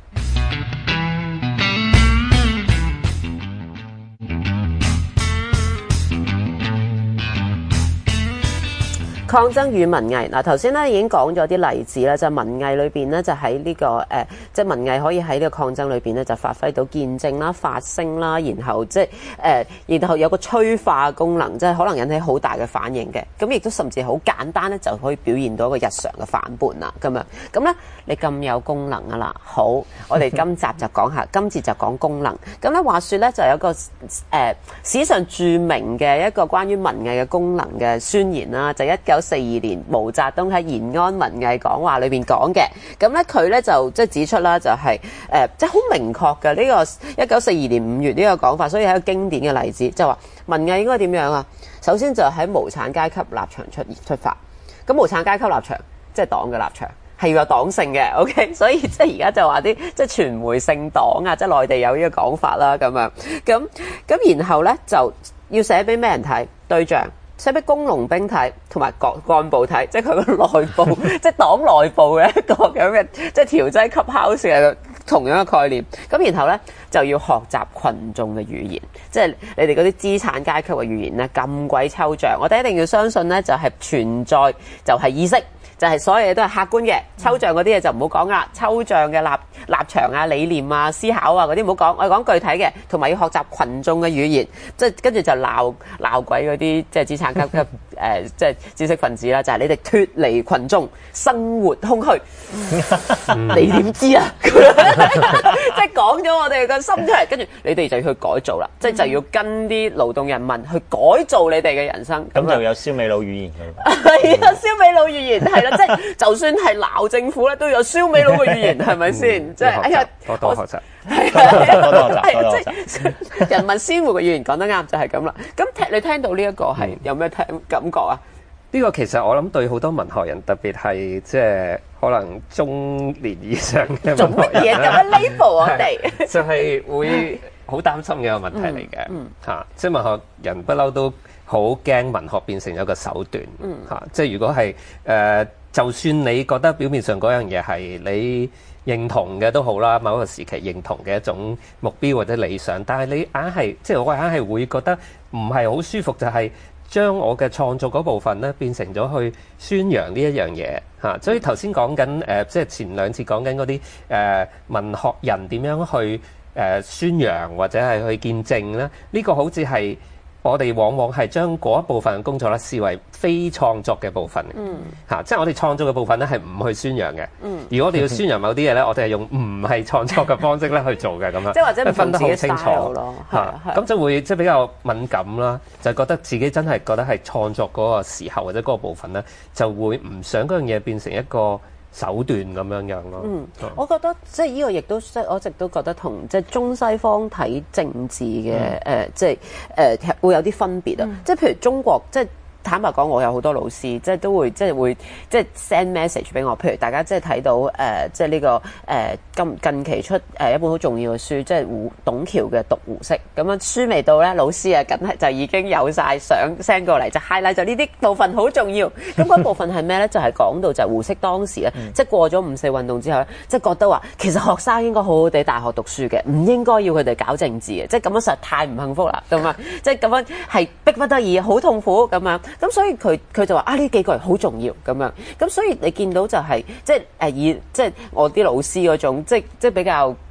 抗爭與文藝嗱，頭先咧已經講咗啲例子啦，就係、文藝裏邊咧就喺呢、這個誒、呃，即係文藝可以喺呢個抗爭裏邊咧就發揮到見證啦、發聲啦，然後即係誒、呃，然後有個催化功能，即係可能引起好大嘅反應嘅。咁亦都甚至好簡單咧，就可以表現到一個日常嘅反叛啦。咁樣咁咧，你咁有功能啊啦，好，我哋今集就講下，今次就講功能。咁咧話説咧，就有一個誒、呃、史上著名嘅一個關於文藝嘅功能嘅宣言啦，就一九四二年毛澤東喺延安文藝講話裏邊講嘅，咁咧佢咧就即係指出啦，就係誒即係好明確嘅呢個一九四二年五月呢個講法，所以係一個經典嘅例子，就話文藝應該點樣啊？首先就喺無產階級立場出出發，咁無產階級立場即係黨嘅立場係要有黨性嘅 ，OK， 所以即係而家就話啲即係傳媒姓黨啊，即係內地有呢個講法啦，咁樣咁咁然後咧就要寫俾咩人睇？對象。寫俾工農兵睇，同埋幹幹部睇，即係佢個內部，即係黨內部嘅一個咁嘅，即係調劑 Clubhouse 嘅同樣嘅概念。咁然後咧就要學習群眾嘅語言，即係你哋嗰啲資產階級嘅語言咧咁鬼抽象，我哋一定要相信咧就係存在就係意識。就係所有嘢都係客觀嘅，抽象嗰啲嘢就唔好講啦。抽象嘅立立場啊、理念啊、思考啊嗰啲唔好講，我哋講具體嘅，同埋要學習群眾嘅語言，即係跟住就鬧鬧鬼嗰啲即係資產階級誒，即係知識分子啦，就係、是、你哋脫離群眾，生活空虛，你點知啊？即係講咗我哋個心出嚟，跟住你哋就要去改造啦，即係就要跟啲勞動人民去改造你哋嘅人生。咁就有燒味佬語言㗎啦。 係啊，燒味佬語言係啦。即係就算係鬧政府咧，都有燒味佬嘅語言，係咪先？即係哎呀， 多多學習， 係啊，多多學習，係即係人民鮮活嘅語言講得啱，就係咁啦。咁聽你聽到呢一個係有咩聽感覺啊？ 呢個其實我諗對好多文學人，特別係即係可能中年以上嘅文學人， 咁樣 label 我哋就係會好擔心嘅一個問題嚟嘅。嗯，嚇，即係文學人不嬲都好驚文學變成一個手段。嗯，嚇，即係如果係誒。呃就算你覺得表面上嗰樣嘢係你認同嘅都好啦，某一個時期認同嘅一種目標或者理想，但係你硬係即係我硬係會覺得唔係好舒服，就係將我嘅創作嗰部分咧變成咗去宣揚呢一樣嘢嚇。所以頭先講緊誒，即係前兩次講緊嗰啲誒文學人點樣去誒、呃、宣揚或者係去見證咧，呢、呢個好似係。我哋往往係將嗰一部分嘅工作咧視為非創作嘅部分，嗯，嚇，即係我哋創作嘅部分咧係唔去宣揚嘅，嗯，而我哋要宣揚某啲嘢咧，我哋係用唔係創作嘅方式咧去做嘅咁樣， 即係或者分得好清楚咯， 嚇，咁就會即係比較敏感啦，就覺得自己真係覺得係創作嗰個時候或者嗰個部分咧，就會唔想嗰樣嘢變成一個手段咁樣樣咯。 嗯，我覺得即係呢個亦都即係我一直都覺得同即係中西方睇政治嘅誒、嗯呃，即係誒、呃、會有啲分別啊。嗯、即係譬如中國即係。坦白講，我有好多老師，即係都會即係會即係 send message 俾我。譬如大家即係睇到誒、呃，即係呢、這個誒近、呃、近期出誒、呃、一本好重要嘅書，即係胡董橋嘅《讀胡適》。咁樣書未到咧，老師啊，梗係就已經有晒相 send 過嚟，就 highlight 就呢啲部分好重要。咁嗰部分係咩咧？就係、是、講到就係胡適當時咧，嗯、即係過咗五四運動之後咧，即係覺得話其實學生應該好好地大學讀書嘅，唔應該要佢哋搞政治嘅。即係咁樣實在太唔幸福啦，咁啊，即係咁樣係逼不得已，好痛苦咁樣。咁所以佢佢就話啊，呢幾句好重要咁樣，咁所以你見到就係、是、即係誒以即係我啲老師嗰種即係即係比較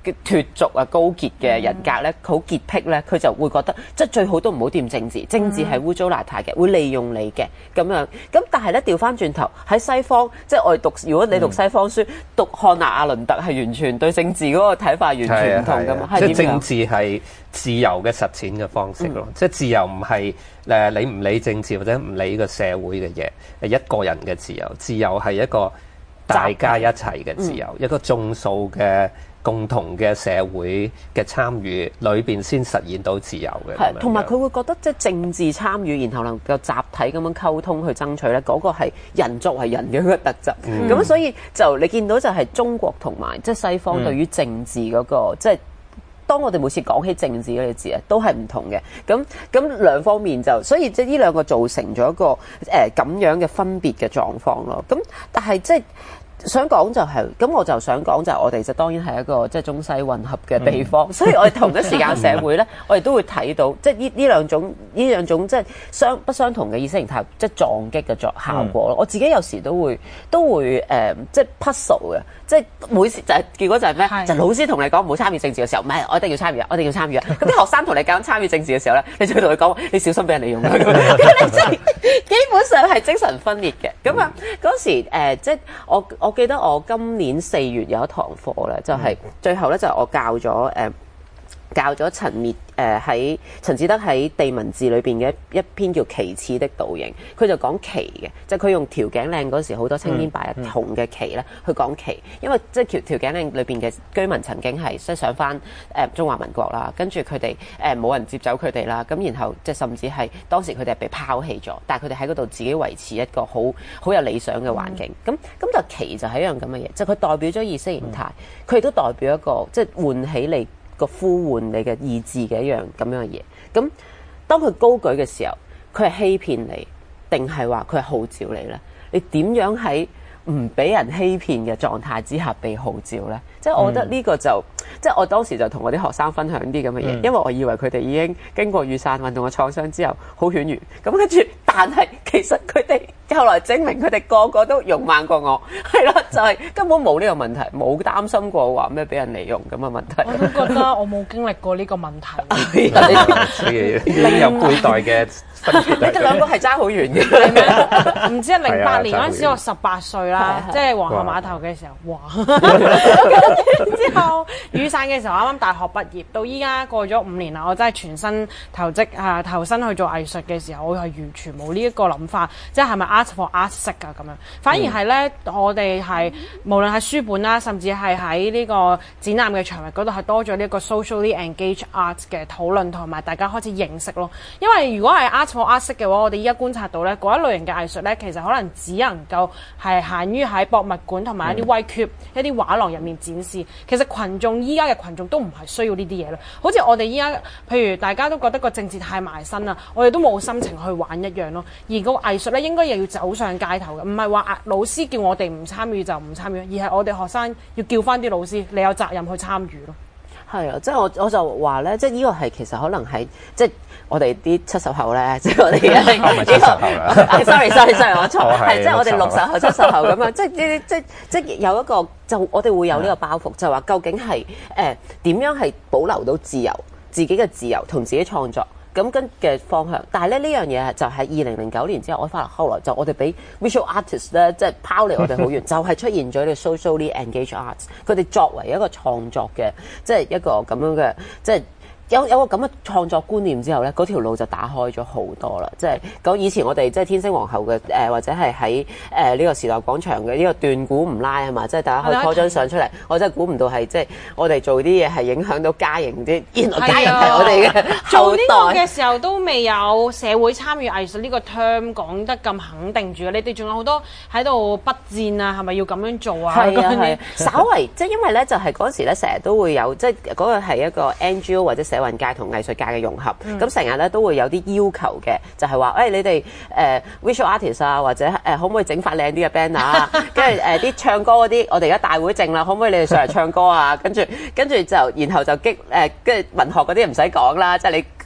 脫俗啊、高潔嘅人格咧，好潔癖咧，佢就會覺得即係最好都唔好掂政治，政治係污糟邋遢嘅，會利用你嘅咁樣。咁但係咧調翻轉頭喺西方，即係我哋讀，如果你讀西方書，嗯、讀漢娜阿倫特係完全對政治嗰個睇法完全唔同噶嘛。 即係政治係自由嘅實踐嘅方式咯。嗯、即係自由唔係誒你唔理政治或者唔理個社會嘅嘢，係一個人嘅自由。自由係一個大家一齊嘅自由，嗯、一個眾數嘅共同嘅社會嘅參與裏邊先實現到自由嘅。係，同埋佢會覺得即係政治參與，然後能夠集體咁樣溝通去爭取咧，嗰、嗰個係人作為人嘅一個特質。咁、嗯、所以就你見到就係中國同埋即係西方對於政治嗰、嗰個、嗯、即係。當我哋每次講起政治嗰啲字咧，都係唔同嘅。咁咁兩方面就，所以即係呢兩個造成咗一個誒咁、呃、樣嘅分別嘅狀況咯。咁但係即係想講就係、是，咁我就想講就係我哋就當然係一個即係中西混合嘅地方，嗯、所以我哋同一時間社會咧，我哋都會睇到即係呢呢兩種呢兩種即係相不相同嘅意識形態，即係撞擊嘅作效果咯。嗯、我自己有時都會都會誒、呃、即係 puzzle 嘅。即係每次就係、是、結果就係咩？是就老師同你講唔好參與政治嘅時候，唔係我一定要參與，我一定要參與。咁啲學生同你講參與政治嘅時候咧，你就要同佢講，你小心俾人利用。咁你即係基本上係精神分裂嘅。咁啊嗰時、呃、即係我我記得我今年四月有一堂課咧，就係、是、最後咧就係我教咗誒。呃教咗陳滅誒喺陳智德喺地文字裏邊嘅一篇叫《旗幟的倒影》，佢就講旗嘅，即係佢用條頸嶺嗰時好多青天白日紅嘅旗咧去講旗，因為即係條條頸嶺裏邊嘅居民曾經係即係上翻誒中華民國啦，跟住佢哋誒冇人接走佢哋啦，咁然後即係甚至係當時佢哋係被拋棄咗，但係佢哋喺嗰度自己維持一個好好有理想嘅環境，咁咁、嗯、就旗就係一樣咁嘅嘢，即係佢代表咗意識形態，佢亦都代表一個即係喚起你個呼喚你嘅意志嘅一樣咁樣嘅嘢，咁當佢高舉嘅時候，佢係欺騙你，定係話佢係號召你呢？你點樣喺唔俾人欺騙嘅狀態之下被號召呢？即係我覺得呢個就，嗯、即係我當時就同我啲學生分享啲咁嘅嘢，嗯、因為我以為佢哋已經經過雨傘運動嘅創傷之後好犬儒，咁跟住，但係其實佢哋後來證明佢哋個個都勇猛過我，係咯，就係、是、根本冇呢個問題，冇擔心過話咩俾人利用咁嘅問題。 我都覺得我冇經歷過呢個問題。 你有背代嘅。 你哋兩個係爭好遠嘅， 唔知零八年嗰陣時我十八歲啦，即係皇后碼頭嘅時候，哇！之後雨傘嘅時候啱啱大學畢業，到依家過咗五年啦，我真係全身投職啊，投身去做藝術嘅時候，我係完全冇呢一個諗法，即係係咪 art for art 式啊咁樣？反而係咧，嗯、我哋係無論喺書本啦，甚至係喺呢個展覽嘅場域嗰度，係多咗呢一個 socially engaged art 嘅討論，同埋大家開始認識咯。因為如果係 art for art 式嘅話，我哋依家觀察到咧，嗰一類型嘅藝術咧，其實可能只能夠係限於喺博物館同埋一啲威缺、嗯、一啲畫廊入面展示。其實群眾依家嘅群眾都唔係需要呢啲嘢咯。好似我哋依家，譬如大家都覺得個政治太埋身啦，我哋都冇心情去玩一樣咯。而個藝術咧，應該又要走上街頭嘅，唔係話老師叫我哋唔參與就唔參與，而係我哋學生要叫翻啲老師，你有責任去參與咯。 係啊，即係我我就話咧，即係呢個係其實可能係即係我哋啲七十後咧，即係我哋嘅七十後啦。 sorry sorry sorry，我錯，係即係我哋六十後、七十後咁樣，即係呢啲即係即係有一個就我哋會有呢個包袱，就話究竟係誒點樣係保留到自由、自己嘅自由同自己創作。咁跟嘅方向，但係咧呢樣嘢就係二零零九年之後，我發覺後來就我哋俾 visual artists 咧，即係拋離我哋好遠，就係出現咗呢個 socially engaged arts，佢哋作為一個創作嘅，即係一個咁樣嘅，即係。有有個咁嘅創作觀念之後咧，嗰條路就打開咗好多啦。即係講以前我哋即係天星皇后嘅誒、呃，或者係喺誒呢個時代廣場嘅呢個斷估唔拉係嘛？即係大家可以 po 張相出嚟，我真係估唔到係即係我哋做啲嘢係影響到家營啲，原來家營係我哋嘅後代。做呢個嘅時候都未有社會參與藝術呢個 term 講得咁肯定住，你哋仲有好多喺度筆戰啊，係咪要咁樣做啊？係啊係，稍為即係因為咧就係嗰時咧成日都會有即係嗰個係一個 N G O 或者社運界同藝術界嘅融合，咁成日咧都會有啲要求嘅，就係話誒你哋誒、呃、visual artist 啊，或者誒、呃、可唔可以整發靚啲嘅 banner 啊？跟住誒啲唱歌嗰啲，我哋而家大會靜啦，可唔可以你哋上嚟唱歌啊？跟住跟住就然後就激誒跟住文學嗰啲唔使講啦，即係你。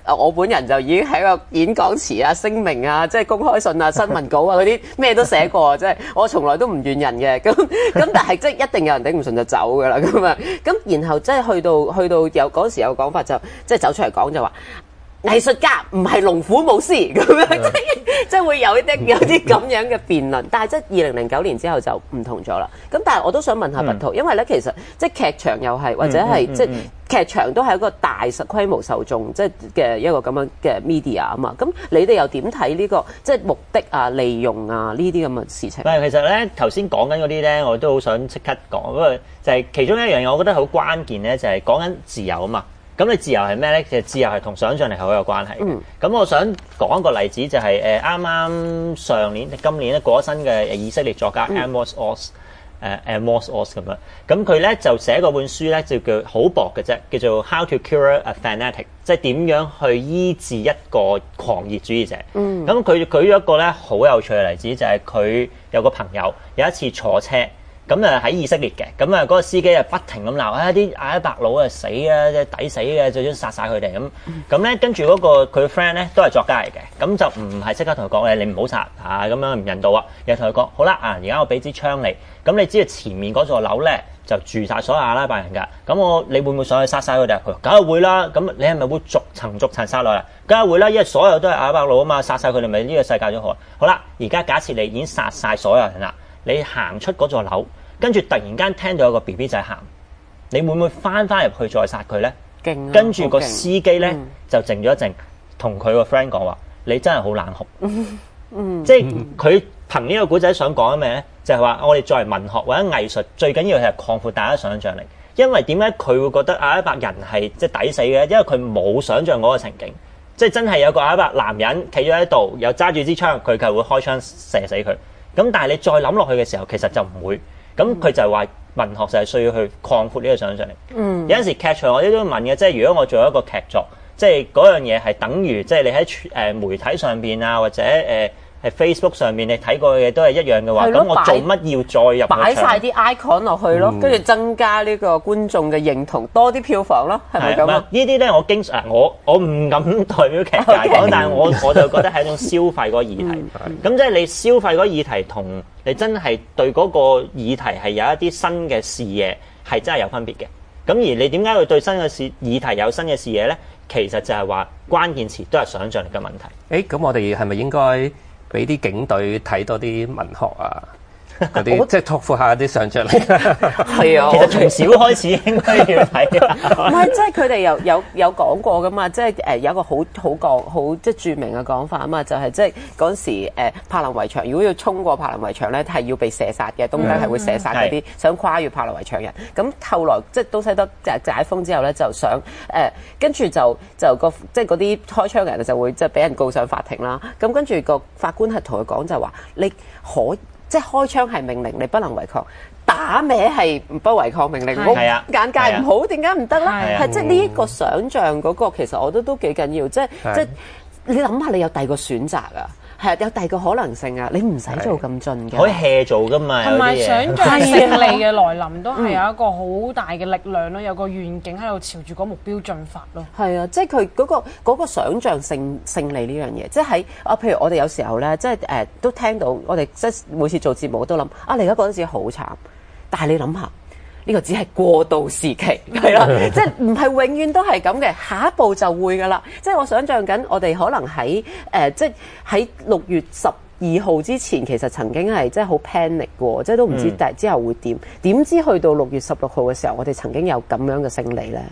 我本人就已經喺個演講詞啊、聲明啊、即係公開信啊、新聞稿啊嗰啲咩都寫過，即係我從來都唔怨人嘅。咁咁但係即係一定有人頂唔順就走㗎啦。咁啊咁然後即係去到去到有嗰時有講法就即係走出嚟講就話。藝術家唔係龍虎武師咁樣，即係即係會有啲有啲咁樣嘅辯論，但係即係二零零九年之後就唔同咗啦。咁但係我都想問下拔圖，因為咧其實即係劇場又係或者係即係劇場都係一個大實規模受眾即係嘅一個咁樣嘅 media 啊嘛。咁你哋又點睇呢個即係目的啊、利用啊呢啲咁嘅事情？ 唔係，其實咧頭先講緊嗰啲咧，我都好想即刻講，不過就係其中一樣嘢，我覺得好關鍵咧，就係講緊自由啊嘛。咁你自由係咩咧？其實自由係同想像力係好有關係嘅。咁、嗯、我想講一個例子，就係誒啱啱上年、今年咧過咗身嘅以色列作家 Amos Oz，誒 Amos Oz 咁樣。咁佢咧就寫嗰本書咧，就叫好薄嘅啫，叫做 How to Cure a Fanatic，即係點樣去醫治一個狂熱主義者。咁佢、嗯、舉咗一個咧好有趣嘅例子，就係、是、佢有個朋友有一次坐車。咁啊喺以色列嘅，咁啊嗰個司機啊不停咁鬧啊啲阿拉伯佬啊死啊，即係抵死嘅，最終殺晒佢哋咁。咁咧跟住嗰個佢 friend 咧都係作家嚟嘅，咁就唔係即刻同佢講誒你唔好殺嚇咁樣唔人道啊，又同佢講好啦啊，而家我俾支槍你，咁你知道前面嗰座樓咧就住晒所有阿拉伯人㗎，咁我你會唔會上去殺晒佢哋？佢話梗係會啦，咁你係咪會逐層逐層殺落嚟？梗係會啦，因為所有都係阿拉伯佬啊嘛，殺晒佢哋咪呢個世界都好。好啦，而家假設你已經殺晒所有人啦。你行出嗰座樓，跟住突然間聽到有個 B B 仔喊，你會唔會翻翻入去再殺佢咧？ 勁啊！ 跟住個司機咧、嗯、就靜咗一靜，同佢個 friend 講話：你真係好冷酷。嗯嗯、即係佢憑呢個古仔想講咩咧？就係、是、話我哋作為文學或者藝術，最緊要係擴闊大家想像力。因為點解佢會覺得阿拉伯人係即係抵死嘅？因為佢冇想像嗰個情景，即係真係有個阿拉伯男人企咗喺度，又揸住支槍，佢就會開槍射死佢。咁但係你再諗落去嘅時候，其實就唔會。咁佢就係話文學就係需要去擴闊呢個想像力。嗯，有陣時劇場我哋都問嘅，即係如果我做一個劇作，即係嗰樣嘢係等於即係你喺誒媒體上邊啊，或者誒係 Facebook 上面你睇過嘅嘢都係一樣嘅話，咁我做乜要再入去擺晒啲 icon 落去咯，跟住、嗯、增加呢個觀眾嘅認同，多啲票房咯，係咪咁啊？ 呢啲咧我經常我我唔敢代表劇界講，okay. 但係我我就覺得係一種消費嗰個議題。咁、嗯、即係你消費嗰個議題同你真係對嗰個議題係有一啲新嘅視野，係真係有分別嘅。咁而你點解會對新嘅視議題有新嘅視野咧？其實就係話關鍵詞都係想像力嘅問題。 誒，咁我哋係咪應該俾啲警隊睇多啲文學啊？嗰啲即係拓闊下啲想像力。 係啊， 其實從小開始應該要睇。 唔係，即係佢哋有有有講過噶嘛？即係誒有一個好好講好即係著名嘅講法啊嘛，就係即係嗰陣時誒柏林圍牆，如果要衝過柏林圍牆咧，係要被射殺嘅。東德係會射殺嗰啲想跨越柏林圍牆人。咁後來即係東西德解封之後咧，就想誒跟住就就個即係嗰啲開槍嘅人就會即係俾人告上法庭啦。咁跟住個法官係同佢講就話你可。即係開槍係命令，你不能違抗；打歪係不違抗命令。我眼界唔好，點解唔得咧？係即係呢一個想像嗰個，其實我覺得都幾緊要。即係即係你諗下，你有第二個選擇啊！係有第二個可能性啊！你唔使做咁盡嘅， 可以 hea 做噶嘛。 同埋想像勝利嘅來臨都係有一個好大嘅力量咯，有個願景喺度朝住嗰目標進發咯。 係啊，即係佢嗰個嗰個想像性勝利呢樣嘢，即係喺啊，譬如我哋有時候咧，即係誒都聽到我哋即係每次做節目都諗啊，你而家覺得自己好慘，但係你諗下。呢個只係過渡時期，係啦，即係唔係永遠都係咁嘅，下一步就會噶啦。即係我想像緊，我哋可能喺誒、呃，即係喺六月十二號之前，其實曾經係即係好 panic 嘅，即係都唔知第之後會點。點、嗯、知去到六月十六號嘅時候，我哋曾經有咁樣嘅勝利咧。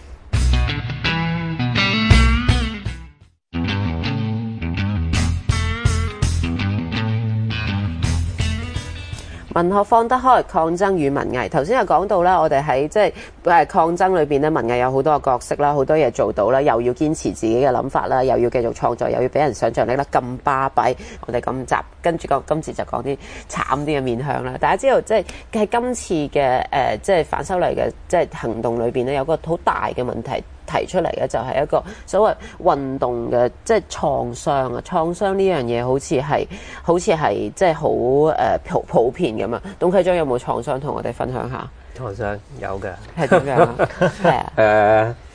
文學放得開，抗爭與文藝。頭先又講到啦，我哋喺即係誒抗爭裏邊咧，文藝有好多個角色啦，好多嘢做到啦，又要堅持自己嘅諗法啦，又要繼續創作，又要俾人想像力啦，咁巴閉。我哋今集跟住講今次就講啲慘啲嘅面向啦。大家知道即係喺今次嘅誒即係反修例嘅即係行動裏邊咧，有個好大嘅問題。提出嚟嘅就係一個所謂運動嘅即係創傷啊，創傷呢樣嘢好似係好似係即係好誒普普遍咁啊。董啟章有冇創傷同我哋分享下？ 創傷有嘅， 係點樣啊？係啊。 誒，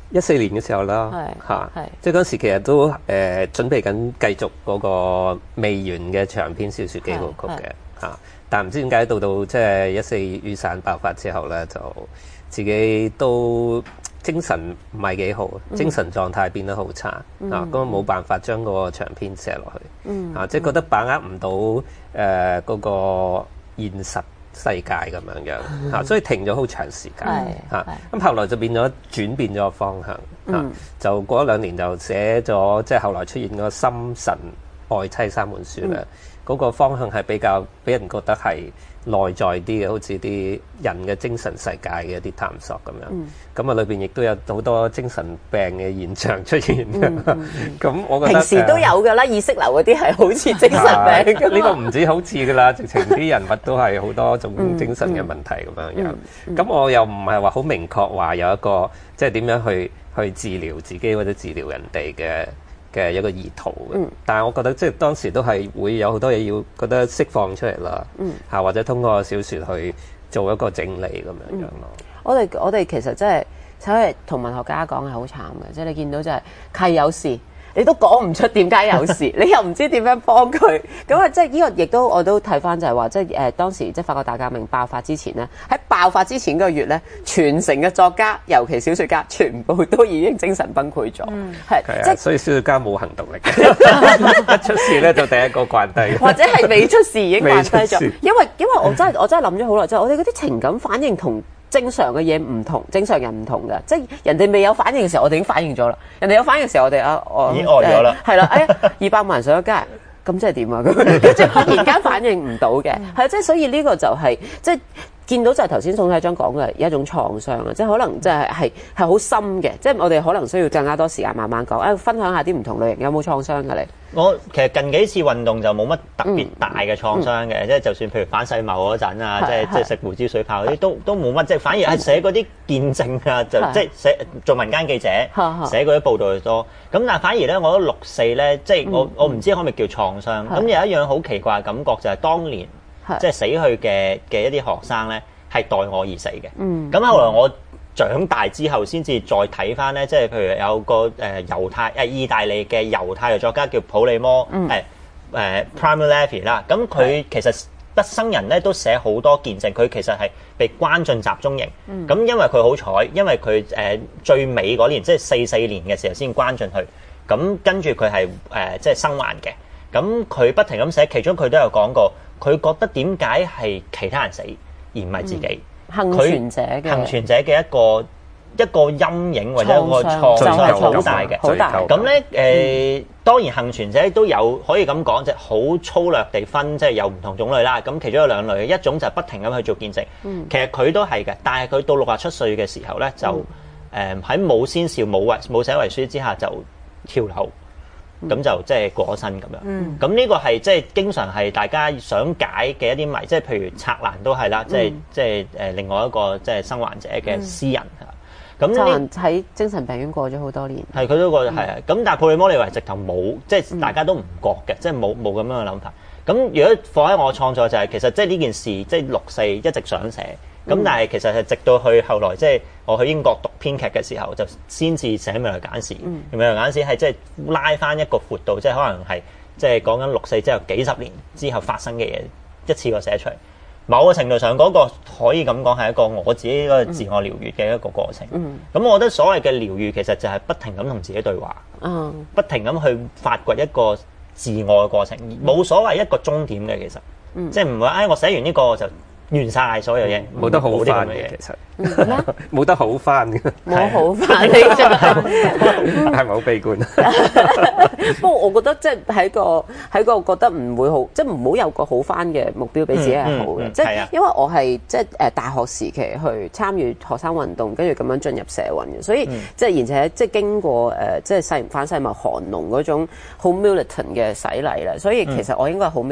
一四年嘅時候啦，嚇，即係嗰時其實都誒、呃、準備緊繼續嗰個未完嘅長篇小説幾部曲嘅嚇，但唔知點解到到即係一四雨傘爆發之後咧，就自己都精神唔係幾好，嗯、精神狀態變得好差、嗯、啊，咁冇辦法將嗰個長篇寫落去，嗯、啊，即係覺得把握唔到誒嗰個現實世界咁樣樣嚇，所以停咗好長時間嚇。咁後來就變咗轉變咗方向嚇，嗯、就過咗兩年就寫咗，即係後來出現嗰個心神愛妻三本書咧。嗰、嗯、個方向係比較俾人覺得係內在啲嘅，好似啲人嘅精神世界嘅一啲探索咁樣。咁啊、嗯，裏邊亦都有好多精神病嘅現象出現。咁、嗯嗯嗯、我覺得平時都有㗎啦，意識流嗰啲係好似精神病㗎。呢個唔止好似㗎啦，直情啲人物都係好多種精神嘅問題咁樣樣。咁、嗯嗯嗯、我又唔係話好明確話有一個即係點樣去去治療自己或者治療人哋嘅嘅一個意圖嘅，嗯、但係我覺得即係當時都係會有好多嘢要覺得釋放出嚟啦，嚇、嗯、或者通過小説去做一個整理咁樣樣咯、嗯。我哋我哋其實真係，所謂同文學家講係好慘嘅，即係你見到就係係有事。你都講唔出點解有事，你又唔知點樣幫佢，咁啊即係呢個亦都我都睇翻就係話，即係誒當時即係法國大革命爆發之前咧，喺爆發之前嗰個月咧，全城嘅作家，尤其小説家，全部都已經精神崩潰咗，係即係所以小説家冇行動力嘅，一出事咧就第一個慣低，或者係未出事已經慣低咗，因為因為我真係我真係諗咗好耐，即係我哋嗰啲情感反應同正常嘅嘢唔同，正常人唔同嘅，即係人哋未有反應嘅時候，我哋已經反應咗啦。人哋有反應嘅時候，我哋啊，我已經呆咗啦。係啦，哎呀，二百萬人上咗街，咁即係點啊？咁跟住突然間反應唔到嘅，係即係所以呢個就係、是、即係見到就係頭先宋太章講嘅一種創傷啊，即係可能即係係係好深嘅，即係我哋可能需要更加多時間慢慢講。誒、哎，分享下啲唔同類型有冇創傷㗎你？我其實近幾次運動就冇乜特別大嘅創傷嘅，即係、嗯嗯、就算譬如反世貿嗰陣啊，即係即係食胡椒水炮嗰啲都都冇乜，即係反而係寫嗰啲見證啊，就即係寫做民間記者寫嗰啲報導多。咁但係反而咧，我覺得六四咧，即係我我唔知可唔可以叫創傷。咁有一樣好奇怪嘅感覺就係當年即係死去嘅嘅一啲學生咧係代我而死嘅。咁、嗯、後來我長大之後先至再睇翻咧，即係譬如有個誒猶太誒意大利嘅猶太嘅作家叫普利摩誒誒 Primo Levi 啦，咁佢其實畢生人咧都寫好多見證，佢其實係被關進集中營，咁、嗯、因為佢好彩，因為佢誒、呃、最尾嗰年即係四四年嘅時候先關進去，咁跟住佢係誒即係生還嘅，咁佢不停咁寫，其中佢都有講過，佢覺得點解係其他人死而唔係自己。嗯幸存者嘅幸存者嘅一個一個陰影或者一個創傷好大嘅，好大。咁咧誒，當然幸存者都有可以咁講，就好粗略地分，即係有唔同種類啦。咁其中有兩類，一種就係不停咁去做見證，嗯、其實佢都係嘅，但係佢到六十七歲嘅時候咧，就誒喺冇先兆、冇遺冇寫遺書之下就跳樓。咁、嗯、就即係過咗身咁樣，咁呢、嗯、個係即係經常係大家想解嘅一啲謎，即係譬如策蘭都係啦，即係即係誒另外一個即係生還者嘅詩人嚇。咁策蘭喺精神病院過咗好多年，係佢都過咗係啊。咁、嗯、但係普利摩利維直頭冇，即係大家都唔覺嘅，即係冇冇咁樣嘅諗法。咁如果放喺我創作就係、是、其實即係呢件事，即係六四一直想寫。咁、嗯、但係其實係直到去後來，即係我去英國讀編劇嘅時候，就先至寫《未來簡史》。嗯，《未來簡史》係即係拉翻一個闊度，即係可能係即係講緊六四之後幾十年之後發生嘅嘢，一次過寫出嚟。某個程度上，嗰、那個可以咁講係一個我自己個自我療愈嘅一個過程。嗯，咁我覺得所謂嘅療愈其實就係不停咁同自己對話。嗯，不停咁去發掘一個自我嘅過程，冇所謂一個終點嘅其實。嗯，即係唔會誒，我寫完呢個就完晒所有嘢，冇得好翻嘅其實，冇得好翻嘅，冇好翻你真係，係咪好悲觀？不過我覺得即係喺個喺個覺得唔會好，即係唔好有個好翻嘅目標俾自己係好嘅。即係因為我係即係誒大學時期去參與學生運動，跟住咁樣進入社運嘅，所以即係而且即係經過誒即係世反世貿韓農嗰種好 militant 嘅洗禮啦，所以其實我應該係好 militant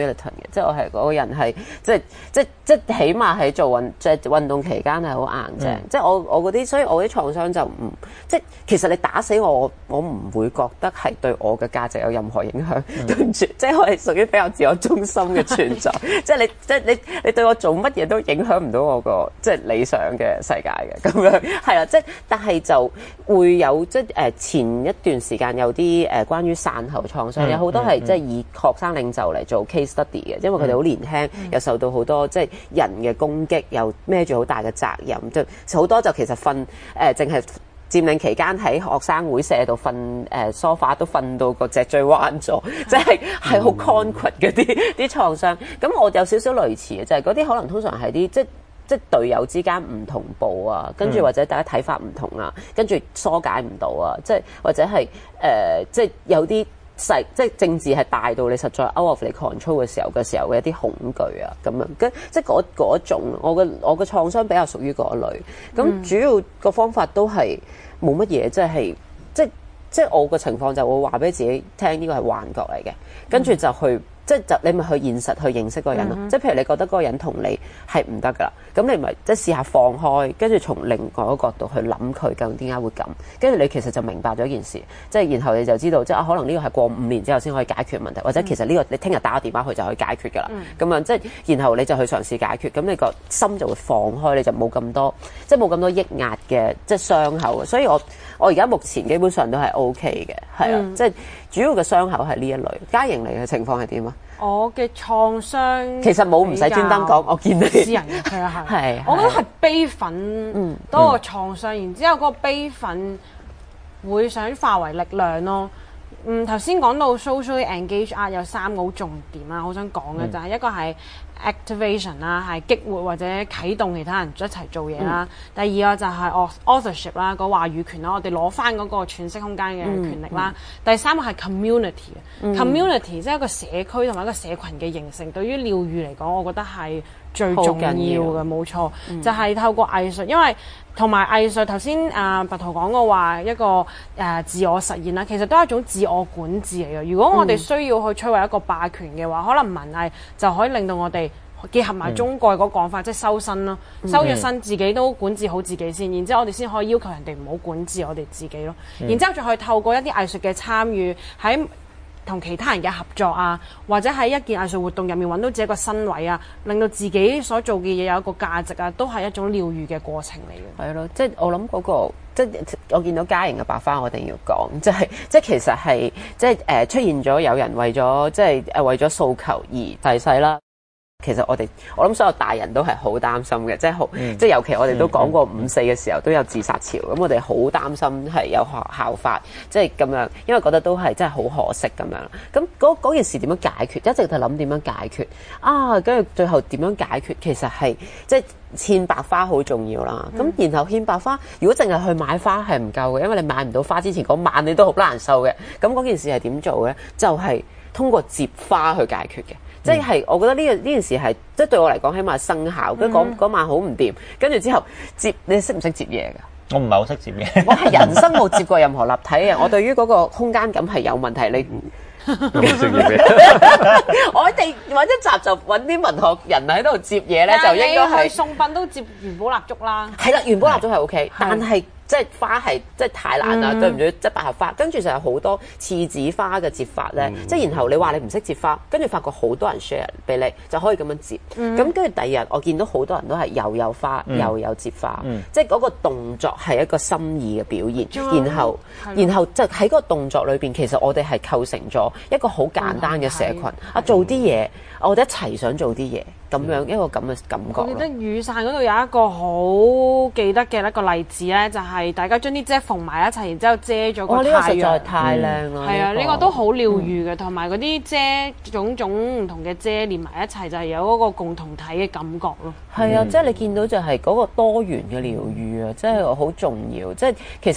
即係我係我個人係即係即係即係起碼喺做運即係運動期間係好硬淨，嗯、即係我我嗰啲，所以我啲創傷就唔即係其實你打死我，我唔會覺得係對我嘅價值有任何影響，嗯、對唔住，即係我係屬於比較自我中心嘅存在，即係你即係你你對我做乜嘢都影響唔到我個即係理想嘅世界嘅咁樣，係啦，即係但係就會有即係誒前一段時間有啲誒關於散後創傷，嗯、有好多係、嗯、即係以學生領袖嚟做 case study 嘅，因為佢哋好年輕，嗯、又受到好多即係人嘅攻擊，又孭住好大嘅責任，即好多就其實瞓誒淨係佔領期間喺學生會舍度瞓誒梳化都瞓到個脊椎彎咗，即係係好 concrete 嗰啲啲創傷。咁我有少少類似嘅，就係嗰啲可能通常係啲即即隊友之間唔同步啊，跟住或者大家睇法唔同啊，跟住疏解唔到啊，即係或者係誒、呃、即係有啲細即係政治係大到你實在 out of 你 control 嘅時候嘅時候嘅一啲恐懼啊咁樣，跟即係嗰嗰種我嘅我嘅創傷比較屬於嗰類。咁主要個方法都係冇乜嘢，即係即係即係我個情況就會話俾自己聽呢個係幻覺嚟嘅，跟住就去。即係就你咪去現實去認識嗰個人咯，嗯、即係譬如你覺得嗰個人同你係唔得噶啦，咁你咪即係試下放開，跟住從另外一個角度去諗佢究竟點解會咁，跟住你其實就明白咗一件事，即係然後你就知道即係啊可能呢個係過五年之後先可以解決問題，或者其實呢個你聽日打個電話去就可以解決噶啦，咁、嗯、樣即係然後你就去嘗試解決，咁你個心就會放開，你就冇咁多即係冇咁多抑壓嘅即係傷口，所以我我而家目前基本上都係 O K 嘅，係啊，嗯、即係主要嘅傷口係呢一類。嘉瑩嚟嘅情況係點啊？ 我嘅創傷其實冇唔使專登講，我見你私人嘅係啊係，我覺得係悲憤多過創傷，嗯、然之後嗰個悲憤會想化為力量咯。嗯，頭先講到 socially engage art 有三個好重點啊，好想講嘅就係一個係 activation 啦，係激活或者啟動其他人一齊做嘢啦。嗯、第二個就係 authorship 啦，個話語權啦，我哋攞翻嗰個詮釋空間嘅權力啦。嗯嗯、第三個係 community，community、嗯、community 即係一個社區同埋一個社群嘅形成。對於療愈嚟講，我覺得係最重要嘅，冇錯，嗯、就係透過藝術，因為同埋藝術頭先啊白圖講過話一個誒、呃、自我實現啦，其實都係一種自我管治嚟嘅。如果我哋需要去摧毀一個霸權嘅話，可能文藝就可以令到我哋結合埋中國嗰個講法，嗯、即係修身咯，修咗身自己都管治好自己先，然之後我哋先可以要求人哋唔好管治我哋自己咯。嗯、然之後再去透過一啲藝術嘅參與喺同其他人嘅合作啊，或者喺一件藝術活動入面揾到自己一個身位啊，令到自己所做嘅嘢有一個價值啊，都係一種療愈嘅過程嚟嘅。係咯，即係我諗嗰個，即係我見到嘉瑩嘅白花，我一定要講，即係即係其實係即係誒出現咗有人為咗即係誒為咗訴求而逝世啦。其實我哋我諗所有大人都係好擔心嘅，即係好，嗯、即係尤其我哋都講過五四嘅時候都有自殺潮，咁、嗯、我哋好擔心係有學校法，即係咁樣，因為覺得都係真係好可惜咁樣。咁嗰嗰件事點樣解決？一直就諗點樣解決啊，跟住最後點樣解決？其實係即係獻白花好重要啦。咁、嗯、然後獻白花，如果淨係去買花係唔夠嘅，因為你買唔到花之前嗰晚你都好難受嘅。咁嗰件事係點做咧？就係、是、通過接花去解決嘅。即係，我覺得呢個呢件事係，即係對我嚟講，起碼生效。跟住嗰晚好唔掂，跟住之後接，你識唔識接嘢㗎？ 我唔係好識接嘢。 我係人生冇接過任何立體嘅，我對於嗰個空間感係有問題。你唔識接嘢？ 我哋揾一集就揾啲文學人喺度接嘢咧，就應該係送殯都接元寶蠟燭啦。 係啦，元寶蠟燭係 OK，但係。即係花係即係太難啦，嗯、對唔住，即係百合花，跟住就有好多廁紙花嘅接法咧。嗯、即係然後你話你唔識接花，跟住發覺好多人 share 俾你，就可以咁樣接。咁跟住第二日，我見到好多人都係又有花、嗯、又有接花，嗯、即係嗰個動作係一個心意嘅表現。嗯、然後，的然後就喺嗰個動作裏邊，其實我哋係構成咗一個好簡單嘅社群。嗯、啊，做啲嘢，我哋一齊想做啲嘢。咁樣一個咁嘅感覺。 我記得雨傘嗰度有一個好記得嘅一個例子咧，就係大家將啲遮縫埋一齊，然之後遮咗個太陽。哦，呢個實在太靚啦！係啊，呢個都好療愈嘅，同埋嗰啲遮種種唔同嘅遮連埋一齊，就係有嗰個共同體嘅感覺咯。係啊，即係你見到就係嗰個多元嘅療愈啊，即係好重要。即係其實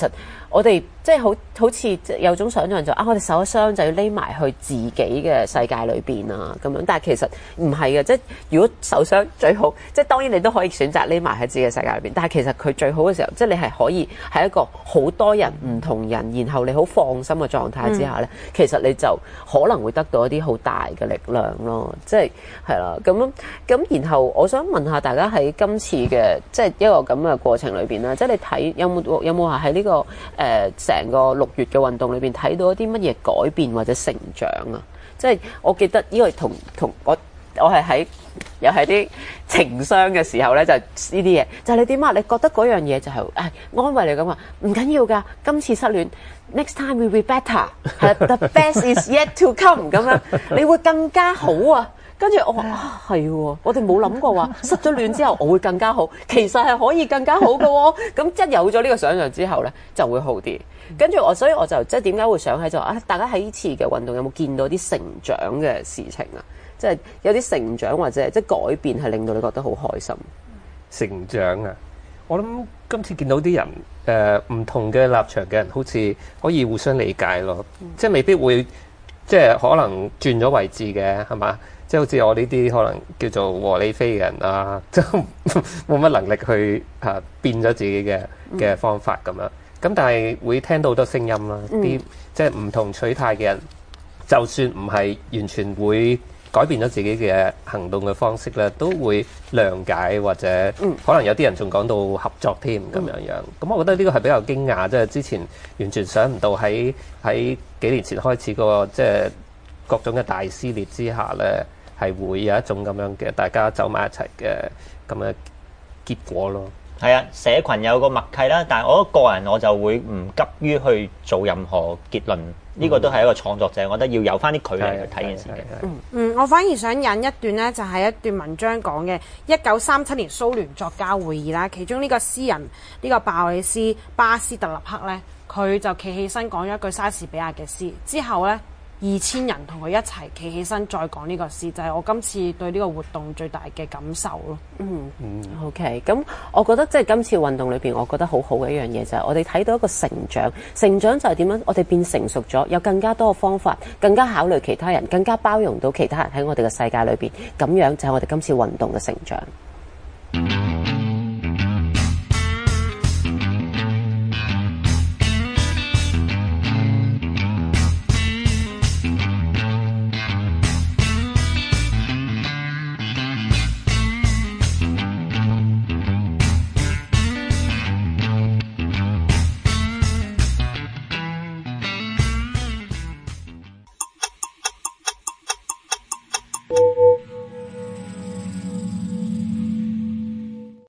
我哋即係好好似有種想像就啊，我哋受咗傷就要匿埋去自己嘅世界裏邊啊咁樣，但係其實唔係嘅，即係如果受傷最好，即係當然你都可以選擇匿埋喺自己嘅世界裏邊，但係其實佢最好嘅時候，即係你係可以喺一個好多人唔同人，然後你好放心嘅狀態之下咧，嗯、其實你就可能會得到一啲好大嘅力量咯，即係係啦咁咁，然後我想問下大家喺今次嘅即係一個咁嘅過程裏邊啦，即係你睇有冇有冇話喺呢個誒成、呃、個六月嘅運動裏邊睇到一啲乜嘢改變或者成長啊？即係我記得呢個同同我我係喺又係啲情商嘅時候咧，就呢啲嘢就係、是、你點啊？你覺得嗰樣嘢就係、是、誒安慰你咁話，唔緊要㗎，今次失戀 next time will be better， 係 the best is yet to come 咁樣，你會更加好啊！跟住我話啊係喎，我哋冇諗過話失咗戀之後我會更加好，其實係可以更加好嘅喎。咁即係有咗呢個想像之後咧，就會好啲。跟住我，所以我就即係點解會想喺就啊，大家喺呢次嘅運動有冇見到啲成長嘅事情啊？即係有啲成長或者即係改變係令到你覺得好開心。 成長啊！我諗今次見到啲人誒唔同嘅立場嘅人，好似可以互相理解咯。嗯、即係未必會即係可能轉咗位置嘅係嘛？即係好似我呢啲可能叫做和理非嘅人啊，即係冇乜能力去嚇、啊、變咗自己嘅嘅方法咁樣。咁但係會聽到好多聲音啦，啲、嗯、即係唔同取態嘅人，就算唔係完全會改變咗自己嘅行動嘅方式咧，都會諒解或者、嗯、可能有啲人仲講到合作添咁樣樣。咁、嗯、我覺得呢個係比較驚訝，即係之前完全想唔到喺喺幾年前開始個即係各種嘅大撕裂之下咧，係會有一種咁樣嘅大家走埋一齊嘅咁嘅結果咯。 係啊，社群有個默契啦，但係我個人我就會唔急於去做任何結論，呢、嗯、個都係一個創作者，我覺得要有翻啲距離去睇件事嘅。 嗯嗯，我反而想引一段呢，就係、是、一段文章講嘅一九三七年蘇聯作家會議啦，其中呢個詩人呢、這個鮑里斯巴斯特立克呢，佢就企起身講咗一句莎士比亞嘅詩，之後呢，二千人同佢一齊企起身再講呢個詩，就係、是、我今次對呢個活動最大嘅感受咯。嗯嗯 ，OK，咁我覺得即係今次運動裏邊，我覺得好好嘅一樣嘢就係我哋睇到一個成長，成長就係點樣？我哋變成熟咗，有更加多嘅方法，更加考慮其他人，更加包容到其他人喺我哋嘅世界裏邊，咁樣就係我哋今次運動嘅成長。 you